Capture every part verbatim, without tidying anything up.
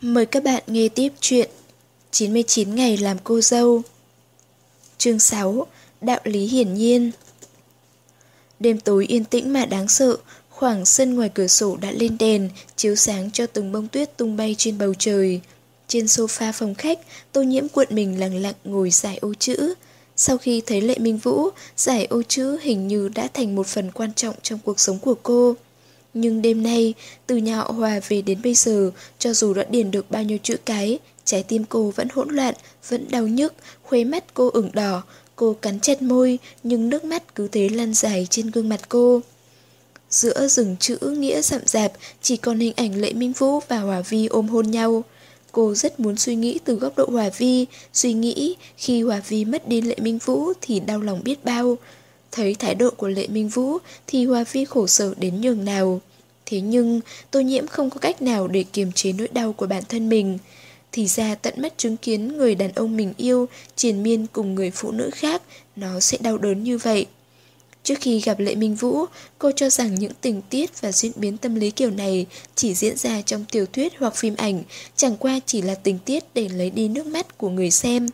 Mời các bạn nghe tiếp chuyện chín mươi chín ngày làm cô dâu. Chương sáu. Đạo lý hiển nhiên. Đêm tối yên tĩnh mà đáng sợ, khoảng sân ngoài cửa sổ đã lên đèn, chiếu sáng cho từng bông tuyết tung bay trên bầu trời. Trên sofa phòng khách, Tô Nhiễm cuộn mình lặng lặng ngồi giải ô chữ. Sau khi thấy Lệ Minh Vũ, giải ô chữ hình như đã thành một phần quan trọng trong cuộc sống của cô. Nhưng đêm nay, từ nhà họ Hòa về đến bây giờ, cho dù đã điền được bao nhiêu chữ cái, trái tim cô vẫn hỗn loạn, vẫn đau nhức, khuấy mắt cô ửng đỏ. Cô cắn chặt môi, nhưng nước mắt cứ thế lăn dài trên gương mặt cô. Giữa rừng chữ nghĩa rậm rạp, chỉ còn hình ảnh Lệ Minh Vũ và Hòa Vi ôm hôn nhau. Cô rất muốn suy nghĩ từ góc độ Hòa Vi, suy nghĩ khi Hòa Vi mất đi Lệ Minh Vũ thì đau lòng biết bao. Thấy thái độ của Lệ Minh Vũ thì Hòa Vi khổ sở đến nhường nào. Thế nhưng Tô Nhiễm không có cách nào để kiềm chế nỗi đau của bản thân mình. Thì ra tận mắt chứng kiến người đàn ông mình yêu triền miên cùng người phụ nữ khác, nó sẽ đau đớn như vậy. Trước khi gặp Lệ Minh Vũ, cô cho rằng những tình tiết và diễn biến tâm lý kiểu này chỉ diễn ra trong tiểu thuyết hoặc phim ảnh, chẳng qua chỉ là tình tiết để lấy đi nước mắt của người xem.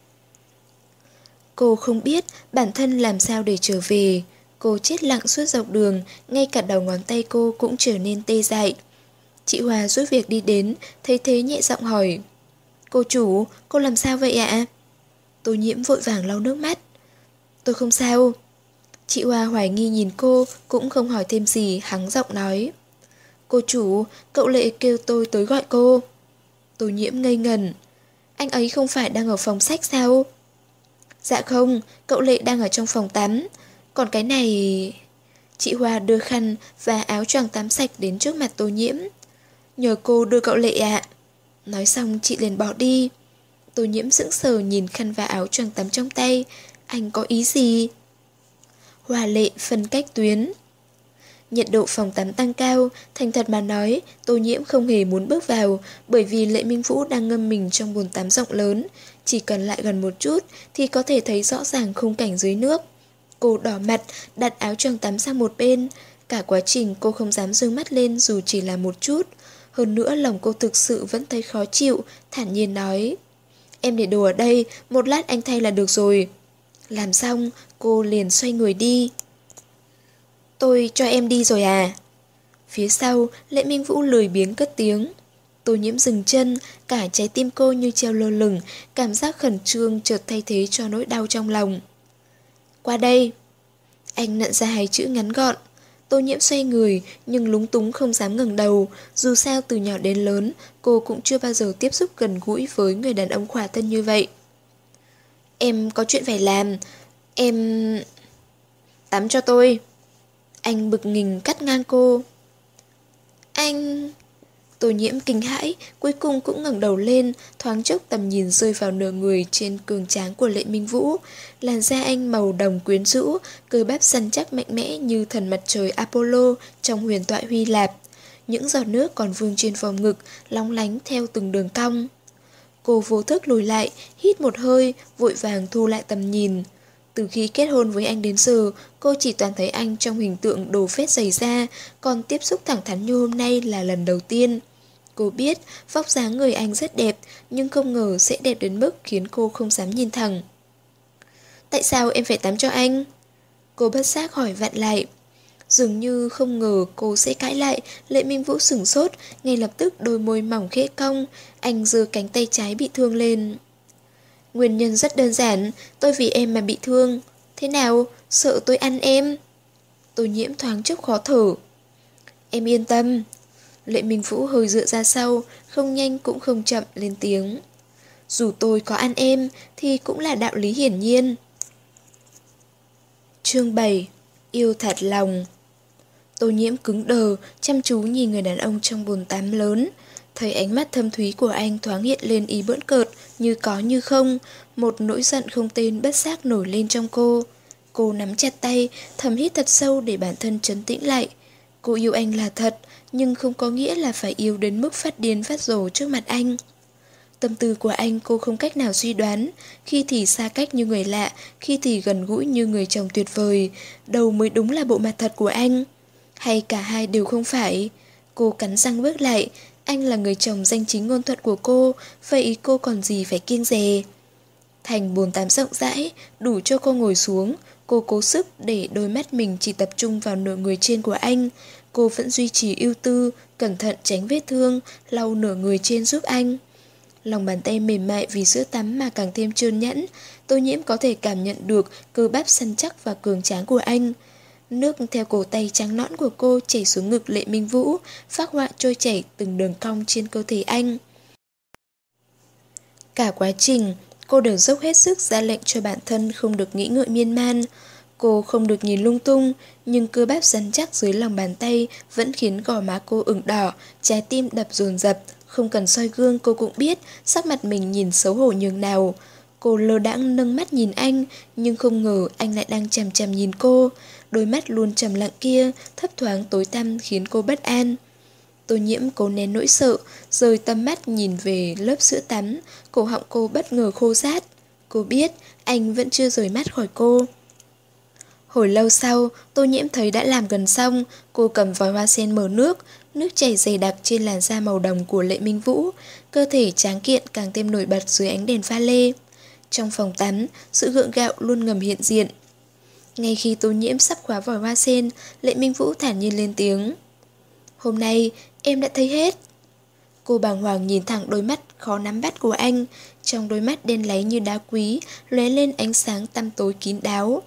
Cô không biết bản thân làm sao để trở về. Cô chết lặng suốt dọc đường, ngay cả đầu ngón tay cô cũng trở nên tê dại. Chị Hòa giúp việc đi đến, thấy thế nhẹ giọng hỏi: "Cô chủ, cô làm sao vậy ạ?" Tô Nhiễm vội vàng lau nước mắt. "Tôi không sao." Chị Hoa hoài nghi nhìn cô, cũng không hỏi thêm gì, hắng giọng nói: "Cô chủ, cậu Lệ kêu tôi tới gọi cô." Tô Nhiễm ngây ngẩn. "Anh ấy không phải đang ở phòng sách sao?" "Dạ không, cậu Lệ đang ở trong phòng tắm. Còn cái này..." Chị Hoa đưa khăn và áo choàng tắm sạch đến trước mặt Tô Nhiễm. "Nhờ cô đưa cậu Lệ ạ." Nói xong chị liền bỏ đi. Tô Nhiễm sững sờ nhìn khăn và áo choàng tắm trong tay. Anh có ý gì? Hòa Lệ phân cách tuyến. Nhiệt độ phòng tắm tăng cao, thành thật mà nói, Tô Nhiễm không hề muốn bước vào, bởi vì Lệ Minh Vũ đang ngâm mình trong bồn tắm rộng lớn. Chỉ cần lại gần một chút thì có thể thấy rõ ràng khung cảnh dưới nước. Cô đỏ mặt, đặt áo choàng tắm sang một bên. Cả quá trình cô không dám giương mắt lên dù chỉ là một chút. Hơn nữa lòng cô thực sự vẫn thấy khó chịu, thản nhiên nói: "Em để đồ ở đây, một lát anh thay là được rồi." Làm xong, cô liền xoay người đi. "Tôi cho em đi rồi à?" Phía sau, Lệ Minh Vũ lười biếng cất tiếng. Tô Nhiễm dừng chân, cả trái tim cô như treo lơ lửng, cảm giác khẩn trương chợt thay thế cho nỗi đau trong lòng. "Qua đây." Anh nặn ra hai chữ ngắn gọn. Tô Nhiễm xoay người, nhưng lúng túng không dám ngẩng đầu. Dù sao từ nhỏ đến lớn, cô cũng chưa bao giờ tiếp xúc gần gũi với người đàn ông khỏa thân như vậy. "Em có chuyện phải làm. Em..." "Tắm cho tôi." Anh bực nghình cắt ngang cô. "Anh..." Tô Nhiễm kinh hãi, cuối cùng cũng ngẩng đầu lên, thoáng chốc tầm nhìn rơi vào nửa người trên cường tráng của Lệ Minh Vũ. Làn da anh màu đồng quyến rũ, cơ bắp săn chắc mạnh mẽ như thần mặt trời Apollo trong huyền thoại Hy Lạp. Những giọt nước còn vương trên vòng ngực, long lánh theo từng đường cong. Cô vô thức lùi lại, hít một hơi, vội vàng thu lại tầm nhìn. Từ khi kết hôn với anh đến giờ, cô chỉ toàn thấy anh trong hình tượng đồ phết dày da, còn tiếp xúc thẳng thắn như hôm nay là lần đầu tiên. Cô biết vóc dáng người anh rất đẹp, nhưng không ngờ sẽ đẹp đến mức khiến cô không dám nhìn thẳng. "Tại sao em phải tắm cho anh?" Cô bất giác hỏi vặn lại. Dường như không ngờ cô sẽ cãi lại, Lệ Minh Vũ sửng sốt, ngay lập tức đôi môi mỏng khẽ cong, anh giơ cánh tay trái bị thương lên. "Nguyên nhân rất đơn giản, tôi vì em mà bị thương. Thế nào, sợ tôi ăn em?" Tô Nhiễm thoáng chốc khó thở. "Em yên tâm." Lệ Minh Vũ hơi dựa ra sau, không nhanh cũng không chậm lên tiếng. "Dù tôi có ăn em thì cũng là đạo lý hiển nhiên." Chương bảy. Yêu thật lòng. Tô Nhiễm cứng đờ, chăm chú nhìn người đàn ông trong bồn tắm lớn. Thấy ánh mắt thâm thúy của anh thoáng hiện lên ý bỡn cợt, như có như không. Một nỗi giận không tên bất giác nổi lên trong cô. Cô nắm chặt tay, thầm hít thật sâu để bản thân trấn tĩnh lại. Cô yêu anh là thật, nhưng không có nghĩa là phải yêu đến mức phát điên phát rồ trước mặt anh. Tâm tư của anh cô không cách nào suy đoán, khi thì xa cách như người lạ, khi thì gần gũi như người chồng tuyệt vời. Đâu mới đúng là bộ mặt thật của anh? Hay cả hai đều không phải? Cô cắn răng bước lại, Anh là người chồng danh chính ngôn thuận của cô, vậy cô còn gì phải kiêng dè. Thành bồn tắm rộng rãi, đủ cho cô ngồi xuống. Cô cố sức để đôi mắt mình chỉ tập trung vào nửa người trên của anh. Cô vẫn duy trì ưu tư, cẩn thận tránh vết thương, lau nửa người trên giúp anh. Lòng bàn tay mềm mại vì sữa tắm mà càng thêm trơn nhẵn. Tô Nhiễm có thể cảm nhận được cơ bắp săn chắc và cường tráng của anh. Nước theo cổ tay trắng nõn của cô chảy xuống ngực Lệ Minh Vũ, phác họa trôi chảy từng đường cong trên cơ thể anh. Cả quá trình, cô đều dốc hết sức ra lệnh cho bản thân không được nghĩ ngợi miên man. Cô không được nhìn lung tung, nhưng cơ bắp rắn chắc dưới lòng bàn tay vẫn khiến gò má cô ửng đỏ, trái tim đập dồn dập. Không cần soi gương cô cũng biết sắc mặt mình nhìn xấu hổ nhường nào. Cô lơ đãng nâng mắt nhìn anh, nhưng không ngờ anh lại đang chằm chằm nhìn cô. Đôi mắt luôn trầm lặng kia, thấp thoáng tối tăm khiến cô bất an. Tô Nhiễm cố nén nỗi sợ, rời tầm mắt nhìn về lớp sữa tắm, cổ họng cô bất ngờ khô rát. Cô biết anh vẫn chưa rời mắt khỏi cô. Hồi lâu sau, Tô Nhiễm thấy đã làm gần xong, cô cầm vòi hoa sen mở nước, nước chảy dày đặc trên làn da màu đồng của Lệ Minh Vũ, cơ thể tráng kiện càng thêm nổi bật dưới ánh đèn pha lê. Trong phòng tắm, sự gượng gạo luôn ngầm hiện diện. Ngay khi Tô Nhiễm sắp khóa vòi hoa sen, Lệ Minh Vũ thản nhiên lên tiếng. Hôm nay, em đã thấy hết. Cô bàng hoàng nhìn thẳng đôi mắt khó nắm bắt của anh, trong đôi mắt đen láy như đá quý, lóe lên ánh sáng tăm tối kín đáo.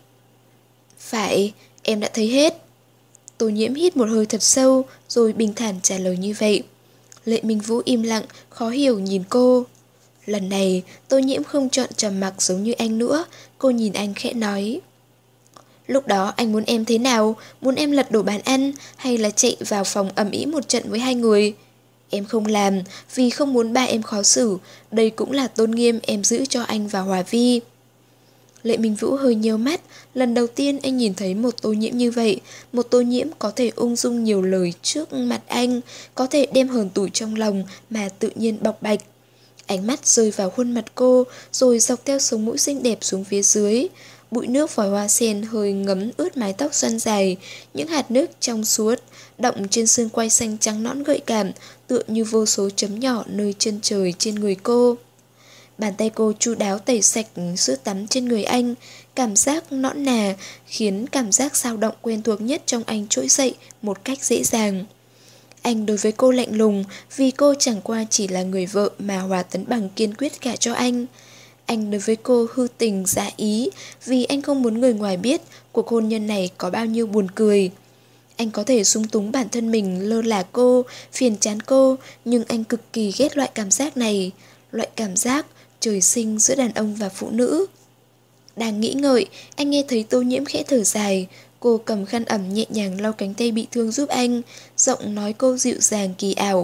Phải, em đã thấy hết. Tô Nhiễm hít một hơi thật sâu, rồi bình thản trả lời như vậy. Lệ Minh Vũ im lặng, khó hiểu nhìn cô. Lần này, Tô Nhiễm không chọn trầm mặc giống như anh nữa, cô nhìn anh khẽ nói. Lúc đó anh muốn em thế nào? Muốn em lật đổ bàn ăn hay là chạy vào phòng ầm ĩ một trận với hai người? Em không làm vì không muốn ba em khó xử. Đây cũng là tôn nghiêm em giữ cho anh và Hòa Vi. Lệ Minh Vũ hơi nhíu mắt. Lần đầu tiên anh nhìn thấy một Tô Nhiễm như vậy. Một Tô Nhiễm có thể ung dung nhiều lời trước mặt anh, có thể đem hờn tủi trong lòng mà tự nhiên bộc bạch. Ánh mắt rơi vào khuôn mặt cô, rồi dọc theo sống mũi xinh đẹp xuống phía dưới. Bụi nước vòi hoa sen hơi ngấm ướt mái tóc xoăn dài, những hạt nước trong suốt động trên xương quai xanh trắng nõn gợi cảm, tựa như vô số chấm nhỏ nơi chân trời trên người cô. Bàn tay cô chu đáo tẩy sạch sữa tắm trên người anh, cảm giác nõn nà khiến cảm giác dao động quen thuộc nhất trong anh trỗi dậy một cách dễ dàng. Anh đối với cô lạnh lùng vì cô chẳng qua chỉ là người vợ mà Hòa Tấn Bằng kiên quyết gả cho anh. Anh đối với cô hư tình giả ý vì anh không muốn người ngoài biết cuộc hôn nhân này có bao nhiêu buồn cười. Anh có thể sung túng bản thân mình lơ là cô, phiền chán cô, nhưng anh cực kỳ ghét loại cảm giác này, loại cảm giác trời sinh giữa đàn ông và phụ nữ. Đang nghĩ ngợi, anh nghe thấy Tô Nhiễm khẽ thở dài. Cô cầm khăn ẩm nhẹ nhàng lau cánh tay bị thương giúp anh, giọng nói cô dịu dàng kỳ ảo.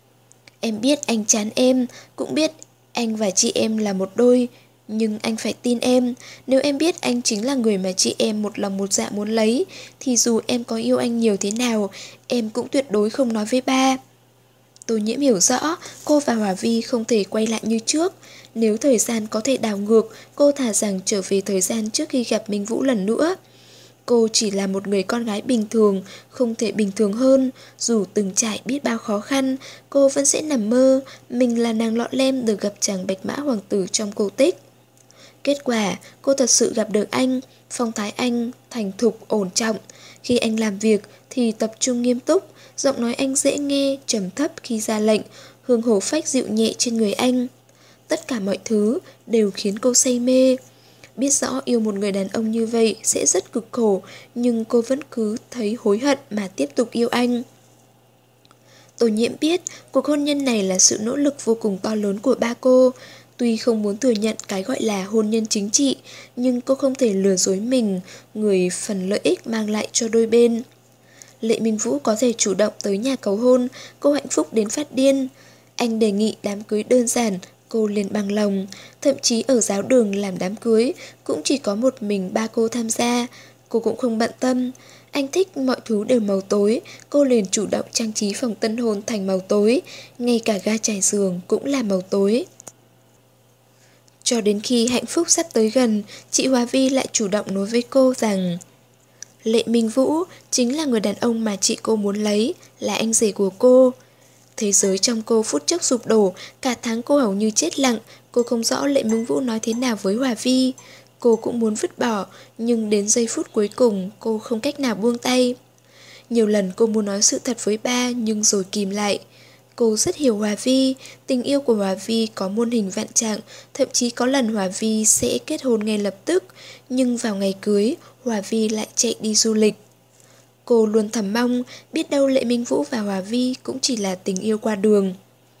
Em biết anh chán em, cũng biết anh và chị em là một đôi, nhưng anh phải tin em. Nếu em biết anh chính là người mà chị em một lòng một dạ muốn lấy, thì dù em có yêu anh nhiều thế nào, em cũng tuyệt đối không nói với ba. Tô Nhiễm hiểu rõ, cô và Hòa Vi không thể quay lại như trước. Nếu thời gian có thể đảo ngược, cô thà rằng trở về thời gian trước khi gặp Minh Vũ lần nữa. Cô chỉ là một người con gái bình thường, không thể bình thường hơn. Dù từng trải biết bao khó khăn, cô vẫn sẽ nằm mơ mình là nàng lọ lem được gặp chàng bạch mã hoàng tử trong cổ tích. Kết quả, cô thật sự gặp được anh. Phong thái anh thành thục, ổn trọng. Khi anh làm việc thì tập trung nghiêm túc. Giọng nói anh dễ nghe, trầm thấp khi ra lệnh, hương hổ phách dịu nhẹ trên người anh. Tất cả mọi thứ đều khiến cô say mê. Biết rõ yêu một người đàn ông như vậy sẽ rất cực khổ, nhưng cô vẫn cứ thấy hối hận mà tiếp tục yêu anh. Tô Nhiễm biết cuộc hôn nhân này là sự nỗ lực vô cùng to lớn của ba cô. Tuy không muốn thừa nhận cái gọi là hôn nhân chính trị, nhưng cô không thể lừa dối mình, người phần lợi ích mang lại cho đôi bên. Lệ Minh Vũ có thể chủ động tới nhà cầu hôn, cô hạnh phúc đến phát điên. Anh đề nghị đám cưới đơn giản, cô liền bằng lòng. Thậm chí ở giáo đường làm đám cưới cũng chỉ có một mình ba cô tham gia. Cô cũng không bận tâm. Anh thích mọi thứ đều màu tối, cô liền chủ động trang trí phòng tân hôn thành màu tối. Ngay cả ga trải giường cũng là màu tối. Cho đến khi hạnh phúc sắp tới gần, chị Hòa Vi lại chủ động nói với cô rằng Lệ Minh Vũ chính là người đàn ông mà chị cô muốn lấy, là anh rể của cô. Thế giới trong cô phút chốc sụp đổ, cả tháng cô hầu như chết lặng, cô không rõ Lệ Minh Vũ nói thế nào với Hòa Vi. Cô cũng muốn vứt bỏ, nhưng đến giây phút cuối cùng cô không cách nào buông tay. Nhiều lần cô muốn nói sự thật với ba nhưng rồi kìm lại. Cô rất hiểu Hòa Vi, tình yêu của Hòa Vi có muôn hình vạn trạng, thậm chí có lần Hòa Vi sẽ kết hôn ngay lập tức, nhưng vào ngày cưới, Hòa Vi lại chạy đi du lịch. Cô luôn thầm mong, biết đâu Lệ Minh Vũ và Hòa Vi cũng chỉ là tình yêu qua đường.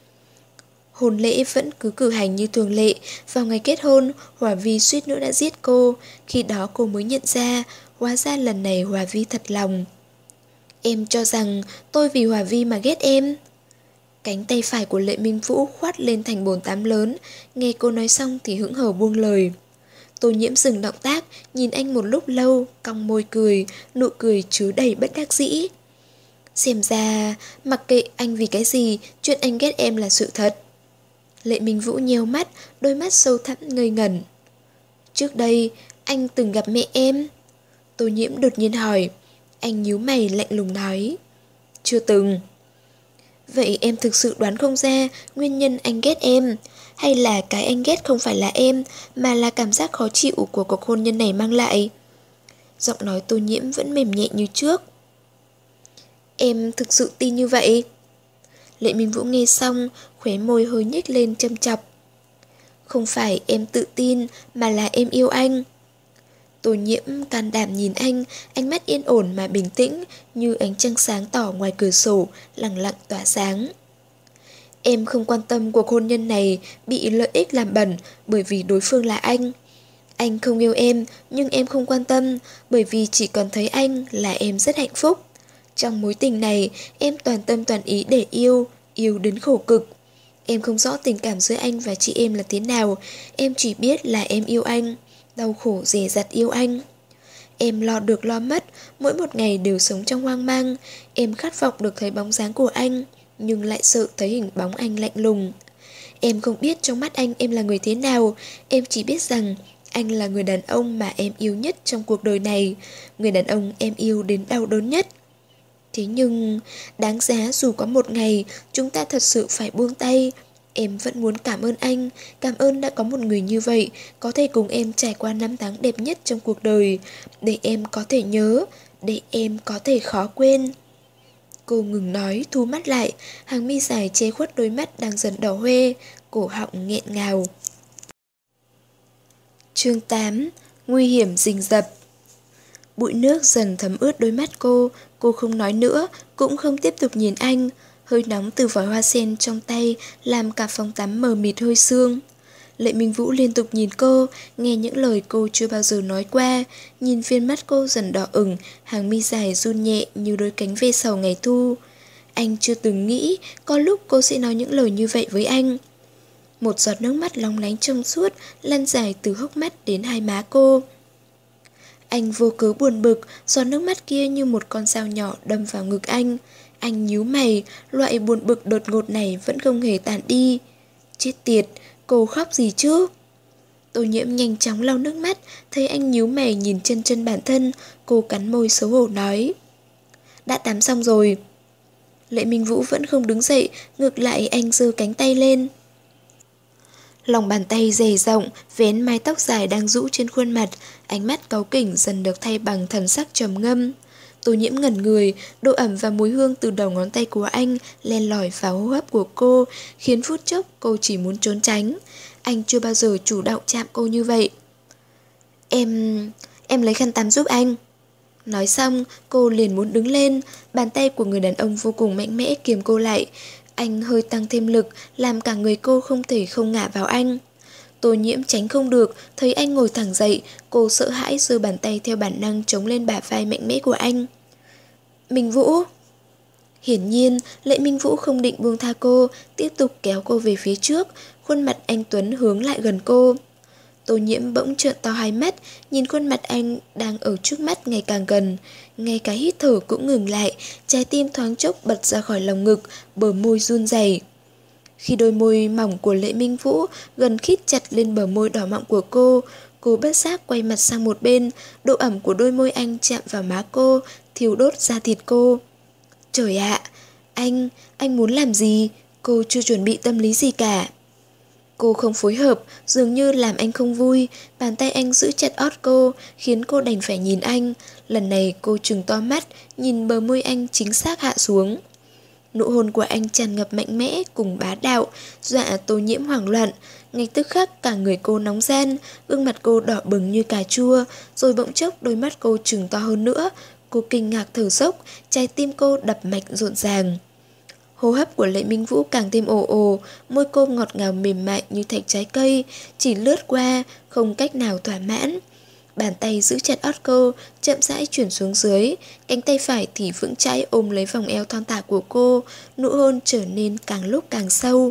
Hôn lễ vẫn cứ cử hành như thường lệ, vào ngày kết hôn, Hòa Vi suýt nữa đã giết cô, khi đó cô mới nhận ra, hóa ra lần này Hòa Vi thật lòng. Em cho rằng tôi vì Hòa Vi mà ghét em. Cánh tay phải của Lệ Minh Vũ khoát lên thành bồn tắm lớn, nghe cô nói xong thì hững hờ buông lời. Tô Nhiễm dừng động tác, nhìn anh một lúc lâu, cong môi cười, nụ cười chứa đầy bất đắc dĩ. Xem ra, mặc kệ anh vì cái gì, chuyện anh ghét em là sự thật. Lệ Minh Vũ nheo mắt, đôi mắt sâu thẳm ngây ngẩn. Trước đây, anh từng gặp mẹ em. Tô Nhiễm đột nhiên hỏi. Anh nhíu mày lạnh lùng nói. Chưa từng. Vậy em thực sự đoán không ra nguyên nhân anh ghét em, hay là cái anh ghét không phải là em, mà là cảm giác khó chịu của cuộc hôn nhân này mang lại? Giọng nói Tô Nhiễm vẫn mềm nhẹ như trước. Em thực sự tin như vậy? Lệ Minh Vũ nghe xong, khóe môi hơi nhếch lên châm chọc. Không phải em tự tin, mà là em yêu anh. Tô Nhiễm can đảm nhìn anh, ánh mắt yên ổn mà bình tĩnh, như ánh trăng sáng tỏ ngoài cửa sổ, lặng lặng tỏa sáng. Em không quan tâm cuộc hôn nhân này bị lợi ích làm bẩn bởi vì đối phương là anh. Anh không yêu em, nhưng em không quan tâm, bởi vì chỉ cần thấy anh là em rất hạnh phúc. Trong mối tình này, em toàn tâm toàn ý để yêu, yêu đến khổ cực. Em không rõ tình cảm giữa anh và chị em là thế nào, em chỉ biết là em yêu anh, đau khổ dè dặt yêu anh. Em lo được lo mất, mỗi một ngày đều sống trong hoang mang. Em khát vọng được thấy bóng dáng của anh, nhưng lại sợ thấy hình bóng anh lạnh lùng. Em không biết trong mắt anh em là người thế nào, em chỉ biết rằng anh là người đàn ông mà em yêu nhất trong cuộc đời này, người đàn ông em yêu đến đau đớn nhất. Thế nhưng, đáng giá dù có một ngày chúng ta thật sự phải buông tay. Em vẫn muốn cảm ơn anh, cảm ơn đã có một người như vậy, có thể cùng em trải qua năm tháng đẹp nhất trong cuộc đời, để em có thể nhớ, để em có thể khó quên. Cô ngừng nói, thu mắt lại, hàng mi dài che khuất đôi mắt đang dần đỏ hoe, cổ họng nghẹn ngào. Chương tám. Nguy hiểm rình rập. Bụi nước dần thấm ướt đôi mắt cô, cô không nói nữa, cũng không tiếp tục nhìn anh. Hơi nóng từ vòi hoa sen trong tay làm cả phòng tắm mờ mịt hơi sương. Lệ Minh Vũ liên tục nhìn cô, nghe những lời cô chưa bao giờ nói qua, nhìn viên mắt cô dần đỏ ửng, hàng mi dài run nhẹ như đôi cánh ve sầu ngày thu. Anh chưa từng nghĩ có lúc cô sẽ nói những lời như vậy với anh. Một giọt nước mắt lóng lánh trong suốt lăn dài từ hốc mắt đến hai má cô. Anh vô cớ buồn bực, giọt nước mắt kia như một con dao nhỏ đâm vào ngực anh. Anh nhíu mày, loại buồn bực đột ngột này vẫn không hề tàn đi. Chết tiệt, cô khóc gì chứ? Tô Nhiễm nhanh chóng lau nước mắt, thấy anh nhíu mày nhìn chân chân bản thân, cô cắn môi xấu hổ nói. Đã tắm xong rồi. Lệ Minh Vũ vẫn không đứng dậy, ngược lại anh giơ cánh tay lên. Lòng bàn tay dày rộng, vén mái tóc dài đang rũ trên khuôn mặt, ánh mắt cáu kỉnh dần được thay bằng thần sắc trầm ngâm. Tô Nhiễm ngẩn người, độ ẩm và mùi hương từ đầu ngón tay của anh len lỏi vào hô hấp của cô, khiến phút chốc cô chỉ muốn trốn tránh. Anh chưa bao giờ chủ động chạm cô như vậy. Em... em lấy khăn tắm giúp anh. Nói xong, cô liền muốn đứng lên, bàn tay của người đàn ông vô cùng mạnh mẽ kiềm cô lại. Anh hơi tăng thêm lực, làm cả người cô không thể không ngả vào anh. Tô Nhiễm tránh không được, thấy anh ngồi thẳng dậy, cô sợ hãi giơ bàn tay theo bản năng chống lên bả vai mạnh mẽ của anh. Minh Vũ. Hiển nhiên, Lệ Minh Vũ không định buông tha cô, tiếp tục kéo cô về phía trước, khuôn mặt anh Tuấn hướng lại gần cô. Tô Nhiễm bỗng trợn to hai mắt, nhìn khuôn mặt anh đang ở trước mắt ngày càng gần, ngay cả hít thở cũng ngừng lại, trái tim thoáng chốc bật ra khỏi lồng ngực, bờ môi run rẩy. Khi đôi môi mỏng của Lệ Minh Vũ gần khít chặt lên bờ môi đỏ mọng của cô, cô bất giác quay mặt sang một bên, độ ẩm của đôi môi anh chạm vào má cô, thiêu đốt da thịt cô. Trời ạ, Anh, anh muốn làm gì? Cô chưa chuẩn bị tâm lý gì cả. Cô không phối hợp, dường như làm anh không vui. Bàn tay anh giữ chặt ót cô, khiến cô đành phải nhìn anh. Lần này cô trừng to mắt, nhìn bờ môi anh chính xác hạ xuống. Nụ hôn của anh tràn ngập mạnh mẽ cùng bá đạo, dọa Tô Nhiễm hoảng loạn. Ngay tức khắc cả người cô nóng gian, gương mặt cô đỏ bừng như cà chua, rồi bỗng chốc đôi mắt cô trừng to hơn nữa. Cô kinh ngạc thở dốc, trái tim cô đập mạnh rộn ràng. Hô hấp của Lệ Minh Vũ càng thêm ồ ồ, môi cô ngọt ngào mềm mại như thạch trái cây, chỉ lướt qua, không cách nào thỏa mãn. Bàn tay giữ chặt ót cô, chậm rãi chuyển xuống dưới, cánh tay phải thì vững chãi ôm lấy vòng eo thon thả của cô, nụ hôn trở nên càng lúc càng sâu.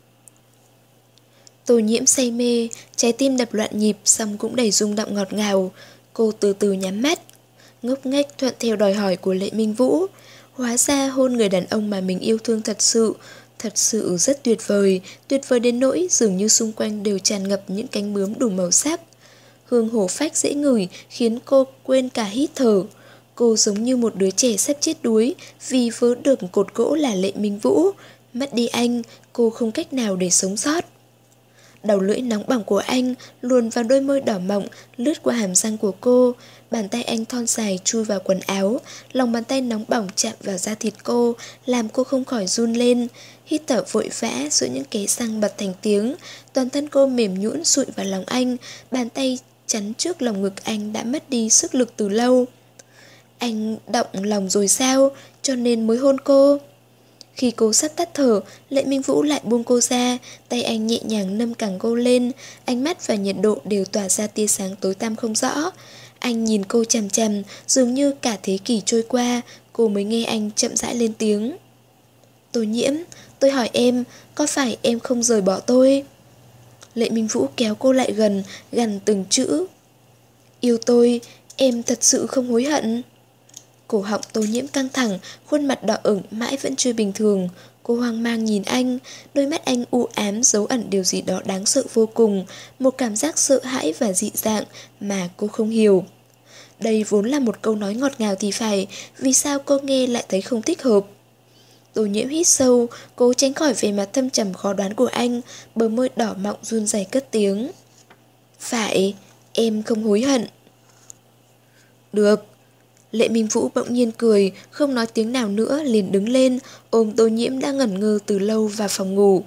Tô Nhiễm say mê, trái tim đập loạn nhịp xong cũng đầy rung động ngọt ngào. Cô từ từ nhắm mắt, ngốc nghếch thuận theo đòi hỏi của Lệ Minh Vũ. Hóa ra hôn người đàn ông mà mình yêu thương thật sự, thật sự rất tuyệt vời, tuyệt vời đến nỗi dường như xung quanh đều tràn ngập những cánh bướm đủ màu sắc. Hương hổ phách dễ ngửi khiến cô quên cả hít thở. Cô giống như một đứa trẻ sắp chết đuối vì vớ được cột gỗ là Lệ Minh Vũ. Mất đi anh, cô không cách nào để sống sót. Đầu lưỡi nóng bỏng của anh luồn vào đôi môi đỏ mọng, lướt qua hàm răng của cô. Bàn tay anh thon dài chui vào quần áo, lòng bàn tay nóng bỏng chạm vào da thịt cô, làm cô không khỏi run lên. Hít thở vội vã giữa những kẽ răng bật thành tiếng, toàn thân cô mềm nhũn sụi vào lòng anh, bàn tay chắn trước lồng ngực anh đã mất đi sức lực từ lâu. Anh động lòng rồi sao, cho nên mới hôn cô. Khi cô sắp tắt thở, Lệ Minh Vũ lại buông cô ra, tay anh nhẹ nhàng nâng cẳng cô lên, ánh mắt và nhiệt độ đều tỏa ra tia sáng tối tăm không rõ. Anh nhìn cô chằm chằm, dường như cả thế kỷ trôi qua, cô mới nghe anh chậm rãi lên tiếng. Tô Nhiễm, tôi hỏi em, có phải em không rời bỏ tôi? Lệ Minh Vũ kéo cô lại gần, gằn từng chữ. Yêu tôi, em thật sự không hối hận. Cổ họng Tô Nhiễm căng thẳng, khuôn mặt đỏ ửng mãi vẫn chưa bình thường. Cô hoang mang nhìn anh, đôi mắt anh u ám giấu ẩn điều gì đó đáng sợ vô cùng, một cảm giác sợ hãi và dị dạng mà cô không hiểu. Đây vốn là một câu nói ngọt ngào thì phải, vì sao cô nghe lại thấy không thích hợp? Tô Nhiễm hít sâu, cố tránh khỏi vẻ mặt thâm trầm khó đoán của anh, bờ môi đỏ mọng run rẩy cất tiếng. Phải, em không hối hận. Được. Lệ Minh Vũ bỗng nhiên cười, không nói tiếng nào nữa liền đứng lên, ôm Tô Nhiễm đã ngẩn ngơ từ lâu vào phòng ngủ.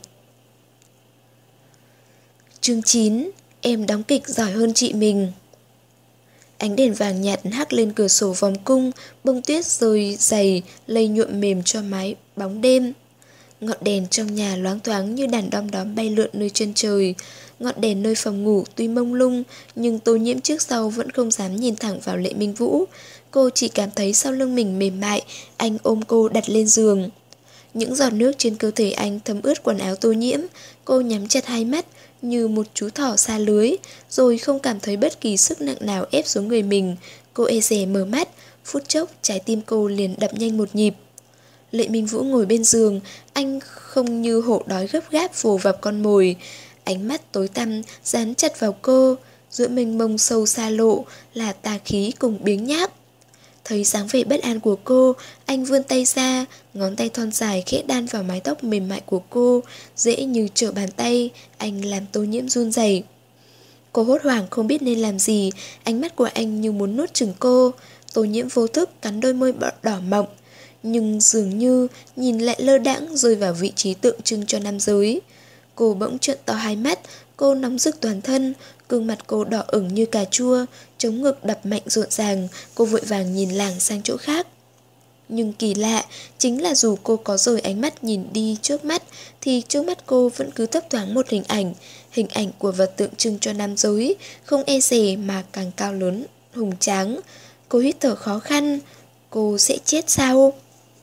Chương chín. Em đóng kịch giỏi hơn chị mình. Ánh đèn vàng nhạt hắt lên cửa sổ vòng cung, bông tuyết rơi dày, lây nhuộm mềm cho mái bóng đêm. Ngọn đèn trong nhà loáng thoáng như đàn đom đóm bay lượn nơi chân trời. Ngọn đèn nơi phòng ngủ tuy mông lung, nhưng Tô Nhiễm trước sau vẫn không dám nhìn thẳng vào Lệ Minh Vũ. Cô chỉ cảm thấy sau lưng mình mềm mại, anh ôm cô đặt lên giường. Những giọt nước trên cơ thể anh thấm ướt quần áo Tô Nhiễm. Cô nhắm chặt hai mắt như một chú thỏ xa lưới, rồi không cảm thấy bất kỳ sức nặng nào ép xuống người mình. Cô e dè mở mắt, phút chốc trái tim cô liền đập nhanh một nhịp. Lệ Minh Vũ ngồi bên giường, anh không như hổ đói gấp gáp vồ vào con mồi. Ánh mắt tối tăm dán chặt vào cô, giữa mênh mông sâu xa lộ là tà khí cùng biếng nhác. Thấy dáng vẻ bất an của cô, anh vươn tay ra, ngón tay thon dài khẽ đan vào mái tóc mềm mại của cô, dễ như trở bàn tay, anh làm Tô Nhiễm run rẩy. Cô hốt hoảng không biết nên làm gì, ánh mắt của anh như muốn nuốt chửng cô. Tô Nhiễm vô thức cắn đôi môi đỏ mọng, nhưng dường như nhìn lại lơ đãng rơi vào vị trí tượng trưng cho nam giới. Cô bỗng trợn to hai mắt, cô nóng rực toàn thân, gương mặt cô đỏ ửng như cà chua, chống ngực đập mạnh rộn ràng, cô vội vàng nhìn lảng sang chỗ khác. Nhưng kỳ lạ, chính là dù cô có rời ánh mắt nhìn đi trước mắt, thì trước mắt cô vẫn cứ thấp thoáng một hình ảnh, hình ảnh của vật tượng trưng cho nam giới, không e dè mà càng cao lớn, hùng tráng. Cô hít thở khó khăn, cô sẽ chết sao?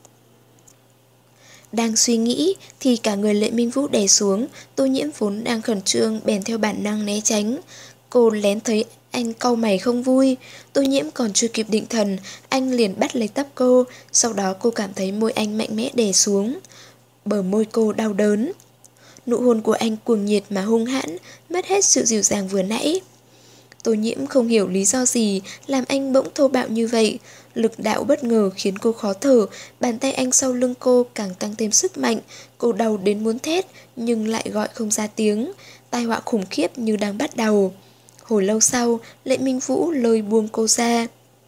Đang suy nghĩ thì cả người Lệ Minh Vũ đè xuống, Tô Nhiễm vốn đang khẩn trương bèn theo bản năng né tránh. Cô lén thấy anh cau mày không vui, Tô Nhiễm còn chưa kịp định thần, anh liền bắt lấy tóc cô, sau đó cô cảm thấy môi anh mạnh mẽ đè xuống. Bờ môi cô đau đớn. Nụ hôn của anh cuồng nhiệt mà hung hãn, mất hết sự dịu dàng vừa nãy. Tô Nhiễm không hiểu lý do gì làm anh bỗng thô bạo như vậy. Lực đạo bất ngờ khiến cô khó thở, bàn tay anh sau lưng cô càng tăng thêm sức mạnh. Cô đau đến muốn thét nhưng lại gọi không ra tiếng. Tai họa khủng khiếp như đang bắt đầu. Hồi lâu sau, Lệ Minh Vũ lôi buông cô ra.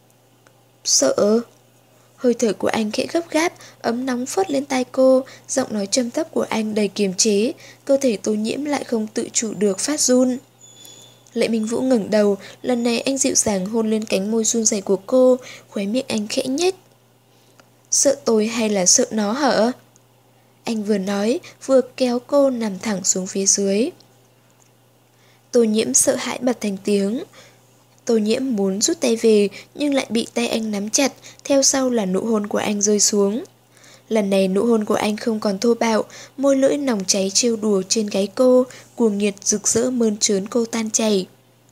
Sợ? Hơi thở của anh khẽ gấp gáp, ấm nóng phớt lên tai cô, giọng nói trầm thấp của anh đầy kiềm chế, cơ thể Tô Nhiễm lại không tự chủ được phát run. Lệ Minh Vũ ngẩng đầu, lần này anh dịu dàng hôn lên cánh môi run rẩy của cô, khóe miệng anh khẽ nhếch. Sợ tôi hay là sợ nó hả? Anh vừa nói, vừa kéo cô nằm thẳng xuống phía dưới. Tô Nhiễm sợ hãi bật thành tiếng. Tô Nhiễm muốn rút tay về nhưng lại bị tay anh nắm chặt, theo sau là nụ hôn của anh rơi xuống. Lần này nụ hôn của anh không còn thô bạo, môi lưỡi nòng cháy trêu đùa trên gáy cô, cuồng nhiệt rực rỡ mơn trớn cô tan chảy.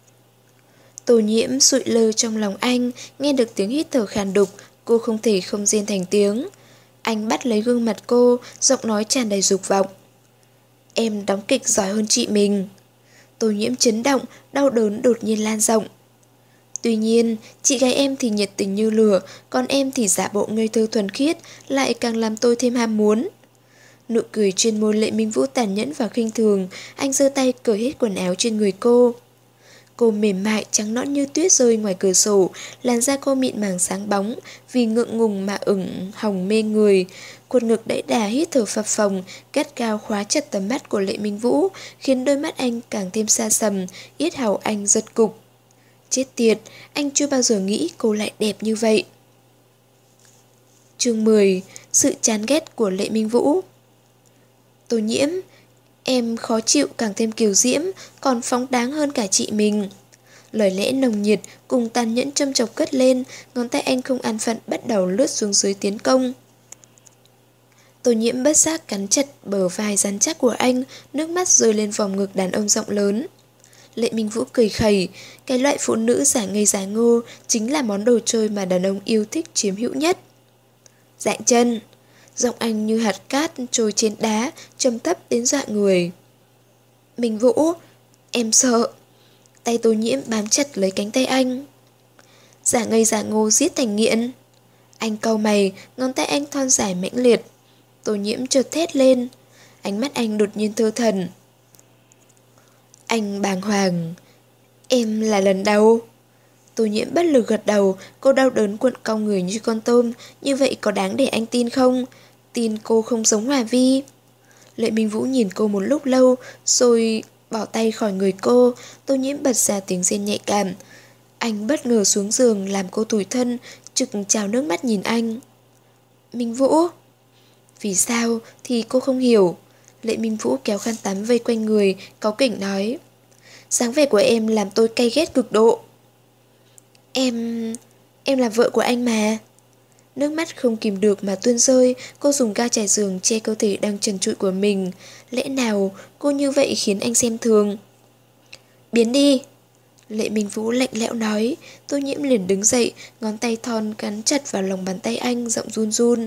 Tô Nhiễm sụi lơ trong lòng anh, nghe được tiếng hít thở khàn đục, cô không thể không rên thành tiếng. Anh bắt lấy gương mặt cô, giọng nói tràn đầy dục vọng. Em đóng kịch giỏi hơn chị mình. Tô Nhiễm chấn động, đau đớn đột nhiên lan rộng. Tuy nhiên, chị gái em thì nhiệt tình như lửa, còn em thì giả bộ ngây thơ thuần khiết, lại càng làm tôi thêm ham muốn. Nụ cười trên môi Lệ Minh Vũ tàn nhẫn và khinh thường, anh giơ tay cởi hết quần áo trên người cô. Cô mềm mại trắng nõn như tuyết rơi ngoài cửa sổ, làn da cô mịn màng sáng bóng, vì ngượng ngùng mà ửng hồng mê người. Cột ngực đẫy đà hít thở phập phồng, gắt gao khóa chặt tầm mắt của Lệ Minh Vũ, khiến đôi mắt anh càng thêm xa sầm, yết hầu anh giật cục. Chết tiệt, anh chưa bao giờ nghĩ cô lại đẹp như vậy. Chương mười. Sự chán ghét của Lệ Minh Vũ. Tô Nhiễm, em khó chịu càng thêm kiều diễm, còn phóng đáng hơn cả chị mình. Lời lẽ nồng nhiệt cùng tàn nhẫn châm chọc cất lên, ngón tay anh không an phận bắt đầu lướt xuống dưới tiến công. Tô Nhiễm bất giác cắn chặt bờ vai rắn chắc của anh, nước mắt rơi lên vòng ngực đàn ông rộng lớn. Lệ Minh Vũ cười khẩy, cái loại phụ nữ giả ngây giả ngô chính là món đồ chơi mà đàn ông yêu thích chiếm hữu nhất. Dạn chân, giọng anh như hạt cát trôi trên đá, trầm thấp đến dọa người. Minh Vũ, em sợ. Tay Tô Nhiễm bám chặt lấy cánh tay anh. Giả ngây giả ngô giết thành nghiện. Anh cau mày, ngón tay anh thon dài mãnh liệt. Tô Nhiễm chợt thét lên, ánh mắt anh đột nhiên thơ thần. Anh bàng hoàng. Em là lần đầu. Tô Nhiễm bất lực gật đầu, cô đau đớn cuộn cong người như con tôm, như vậy có đáng để anh tin không? Tin cô không giống Hòa Vi. Lệ Minh Vũ nhìn cô một lúc lâu, rồi bỏ tay khỏi người cô. Tô Nhiễm bật ra tiếng rên nhạy cảm. Anh bất ngờ xuống giường làm cô tủi thân, trực trào nước mắt nhìn anh. Minh Vũ. Vì sao thì cô không hiểu. Lệ Minh Vũ kéo khăn tắm vây quanh người, cáu kỉnh nói. Dáng vẻ của em làm tôi cay ghét cực độ. Em... em là vợ của anh mà. Nước mắt không kìm được mà tuôn rơi, cô dùng ga trải giường che cơ thể đang trần trụi của mình. Lẽ nào cô như vậy khiến anh xem thường? Biến đi. Lệ Minh Vũ lạnh lẽo nói. Tô Nhiễm liền đứng dậy, ngón tay thon cắn chặt vào lòng bàn tay anh, giọng run run.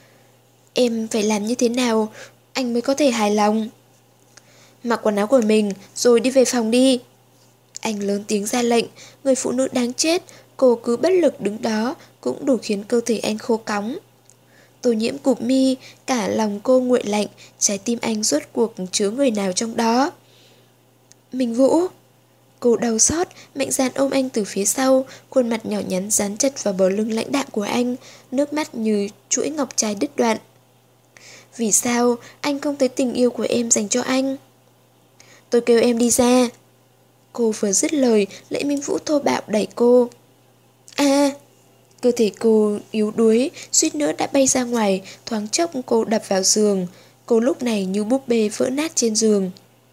Em phải làm như thế nào anh mới có thể hài lòng? Mặc quần áo của mình rồi đi về phòng đi. Anh lớn tiếng ra lệnh. Người phụ nữ đáng chết, cô cứ bất lực đứng đó cũng đủ khiến cơ thể anh khô cóng. Tô Nhiễm cụp mi, cả lòng cô nguội lạnh, trái tim anh rốt cuộc chứa người nào trong đó. Minh Vũ. Cô đau xót, mạnh dạn ôm anh từ phía sau, khuôn mặt nhỏ nhắn dán chặt vào bờ lưng lãnh đạm của anh, nước mắt như chuỗi ngọc trai đứt đoạn. Vì sao anh không thấy tình yêu của em dành cho anh? Tôi kêu em đi ra. Cô vừa dứt lời, Lệ Minh Vũ thô bạo đẩy cô. À! Cơ thể cô yếu đuối, suýt nữa đã bay ra ngoài, thoáng chốc cô đập vào giường. Cô lúc này như búp bê vỡ nát trên giường.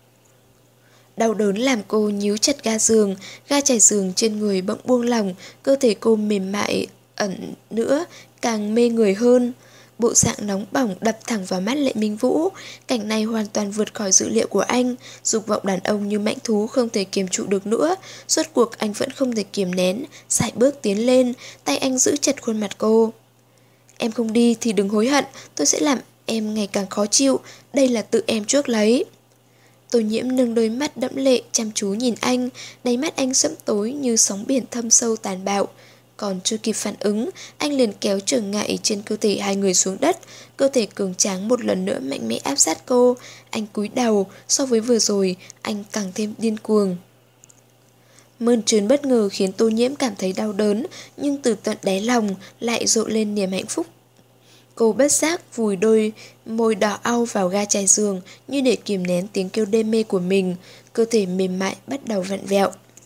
Đau đớn làm cô nhíu chặt ga giường, ga trải giường trên người bỗng buông lỏng, cơ thể cô mềm mại ẩn nữa, càng mê người hơn. Bộ dạng nóng bỏng đập thẳng vào mắt Lệ Minh Vũ. Cảnh này hoàn toàn vượt khỏi dữ liệu của anh. Dục vọng đàn ông như mãnh thú không thể kiềm trụ được nữa. Rốt cuộc anh vẫn không thể kiềm nén, sải bước tiến lên, tay anh giữ chặt khuôn mặt cô. Em không đi thì đừng hối hận, tôi sẽ làm em ngày càng khó chịu. Đây là tự em chuốc lấy. Tô Nhiễm nâng đôi mắt đẫm lệ chăm chú nhìn anh, đáy mắt anh sẫm tối như sóng biển thâm sâu tàn bạo. Còn chưa kịp phản ứng, anh liền kéo trở ngại trên cơ thể hai người xuống đất, cơ thể cường tráng một lần nữa mạnh mẽ áp sát cô. Anh cúi đầu, so với vừa rồi, anh càng thêm điên cuồng. Mơn trớn bất ngờ khiến Tô Nhiễm cảm thấy đau đớn, nhưng từ tận đáy lòng lại rộ lên niềm hạnh phúc. Cô bất giác vùi đôi môi đỏ au vào ga trải giường như để kìm nén tiếng kêu đê mê của mình, cơ thể mềm mại bắt đầu vặn vẹo.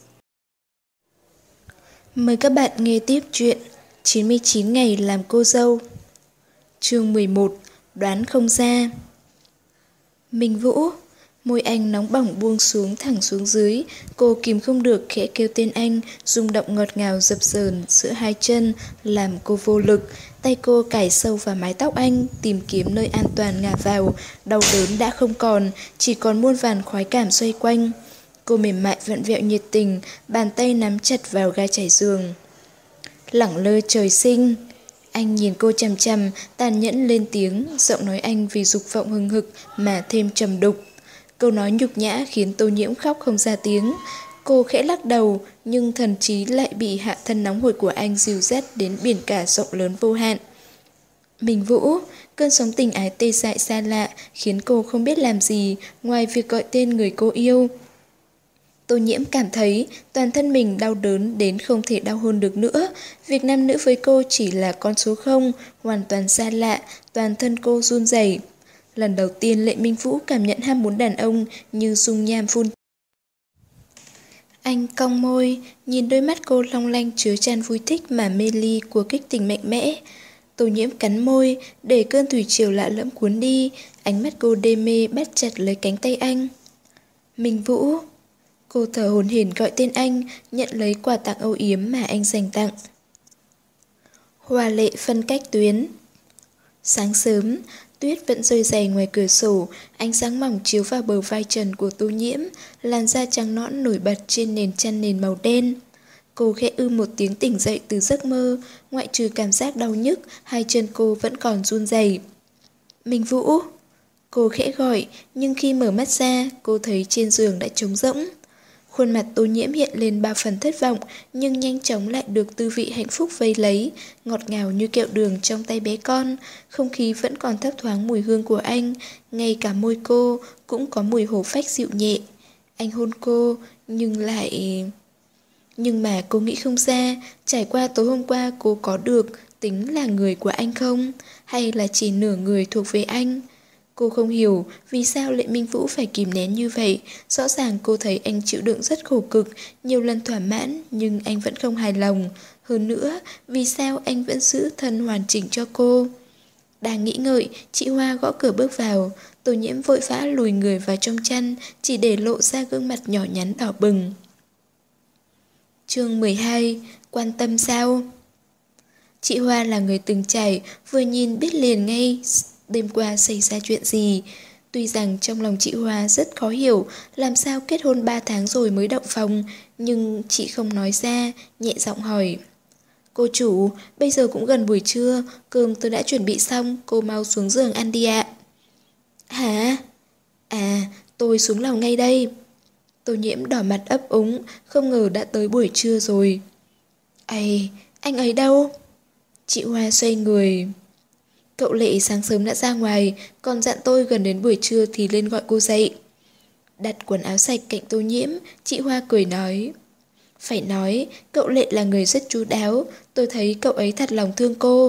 Mời các bạn nghe tiếp chuyện chín mươi chín ngày làm cô dâu. Chương mười một. Đoán không ra. Minh Vũ. Môi anh nóng bỏng buông xuống thẳng xuống dưới. Cô kìm không được khẽ kêu tên anh, rung động ngọt ngào dập dờn giữa hai chân, làm cô vô lực. Tay cô cài sâu vào mái tóc anh, tìm kiếm nơi an toàn ngả vào. Đau đớn đã không còn, chỉ còn muôn vàn khoái cảm xoay quanh. Cô mềm mại vặn vẹo nhiệt tình, bàn tay nắm chặt vào ga trải giường. Lẳng lơ trời sinh. Anh nhìn cô chằm chằm, tàn nhẫn lên tiếng, giọng nói anh vì dục vọng hừng hực mà thêm trầm đục. Câu nói nhục nhã khiến Tô Nhiễm khóc không ra tiếng. Cô khẽ lắc đầu, nhưng thần trí lại bị hạ thân nóng hổi của anh dìu dắt đến biển cả rộng lớn vô hạn. Minh Vũ, cơn sóng tình ái tê dại xa lạ khiến cô không biết làm gì ngoài việc gọi tên người cô yêu. Tô Nhiễm cảm thấy toàn thân mình đau đớn đến không thể đau hơn được nữa. Việc nam nữ với cô chỉ là con số không, hoàn toàn xa lạ, toàn thân cô run rẩy. Lần đầu tiên Lệ Minh Vũ cảm nhận ham muốn đàn ông như dung nham phun. Anh cong môi, nhìn đôi mắt cô long lanh chứa chan vui thích mà mê ly của kích tình mạnh mẽ. Tô Nhiễm cắn môi, để cơn thủy triều lạ lẫm cuốn đi, ánh mắt cô đê mê bắt chặt lấy cánh tay anh. Minh Vũ. Cô thở hổn hển gọi tên anh, nhận lấy quà tặng âu yếm mà anh dành tặng. Hoa lệ phân cách tuyến. Sáng sớm, tuyết vẫn rơi dày ngoài cửa sổ, ánh sáng mỏng chiếu vào bờ vai trần của Tô Nhiễm, làn da trắng nõn nổi bật trên nền chăn nền màu đen. Cô khẽ ư một tiếng tỉnh dậy từ giấc mơ, ngoại trừ cảm giác đau nhức, hai chân cô vẫn còn run rẩy. Minh Vũ. Cô khẽ gọi, nhưng khi mở mắt ra, cô thấy trên giường đã trống rỗng. Khuôn mặt Tô Nhiễm hiện lên ba phần thất vọng, nhưng nhanh chóng lại được tư vị hạnh phúc vây lấy, ngọt ngào như kẹo đường trong tay bé con. Không khí vẫn còn thấp thoáng mùi hương của anh, ngay cả môi cô cũng có mùi hổ phách dịu nhẹ. Anh hôn cô, nhưng lại... Nhưng mà cô nghĩ không ra, trải qua tối hôm qua cô có được tính là người của anh không? Hay là chỉ nửa người thuộc về anh? Cô không hiểu vì sao Lệ Minh Vũ phải kìm nén như vậy. Rõ ràng cô thấy anh chịu đựng rất khổ cực, nhiều lần thỏa mãn, nhưng anh vẫn không hài lòng. Hơn nữa, vì sao anh vẫn giữ thân hoàn chỉnh cho cô? Đang nghĩ ngợi, chị Hoa gõ cửa bước vào. Tô Nhiễm vội vã lùi người vào trong chăn, chỉ để lộ ra gương mặt nhỏ nhắn đỏ bừng. Chương mười hai. Quan tâm sao? Chị Hoa là người từng trải, vừa nhìn biết liền ngay đêm qua xảy ra chuyện gì. Tuy rằng trong lòng chị Hoa rất khó hiểu làm sao kết hôn ba tháng rồi mới động phòng, nhưng chị không nói ra, nhẹ giọng hỏi. Cô chủ, bây giờ cũng gần buổi trưa, cơm tôi đã chuẩn bị xong, cô mau xuống giường ăn đi ạ. Hả? À, tôi xuống lầu ngay đây. Tô Nhiễm đỏ mặt ấp úng, không ngờ đã tới buổi trưa rồi. Ây, anh ấy đâu? Chị Hoa xoay người. Cậu Lệ sáng sớm đã ra ngoài, còn dặn tôi gần đến buổi trưa thì lên gọi cô dậy. Đặt quần áo sạch cạnh Tô Nhiễm, chị Hoa cười nói. Phải nói, cậu Lệ là người rất chu đáo, tôi thấy cậu ấy thật lòng thương cô.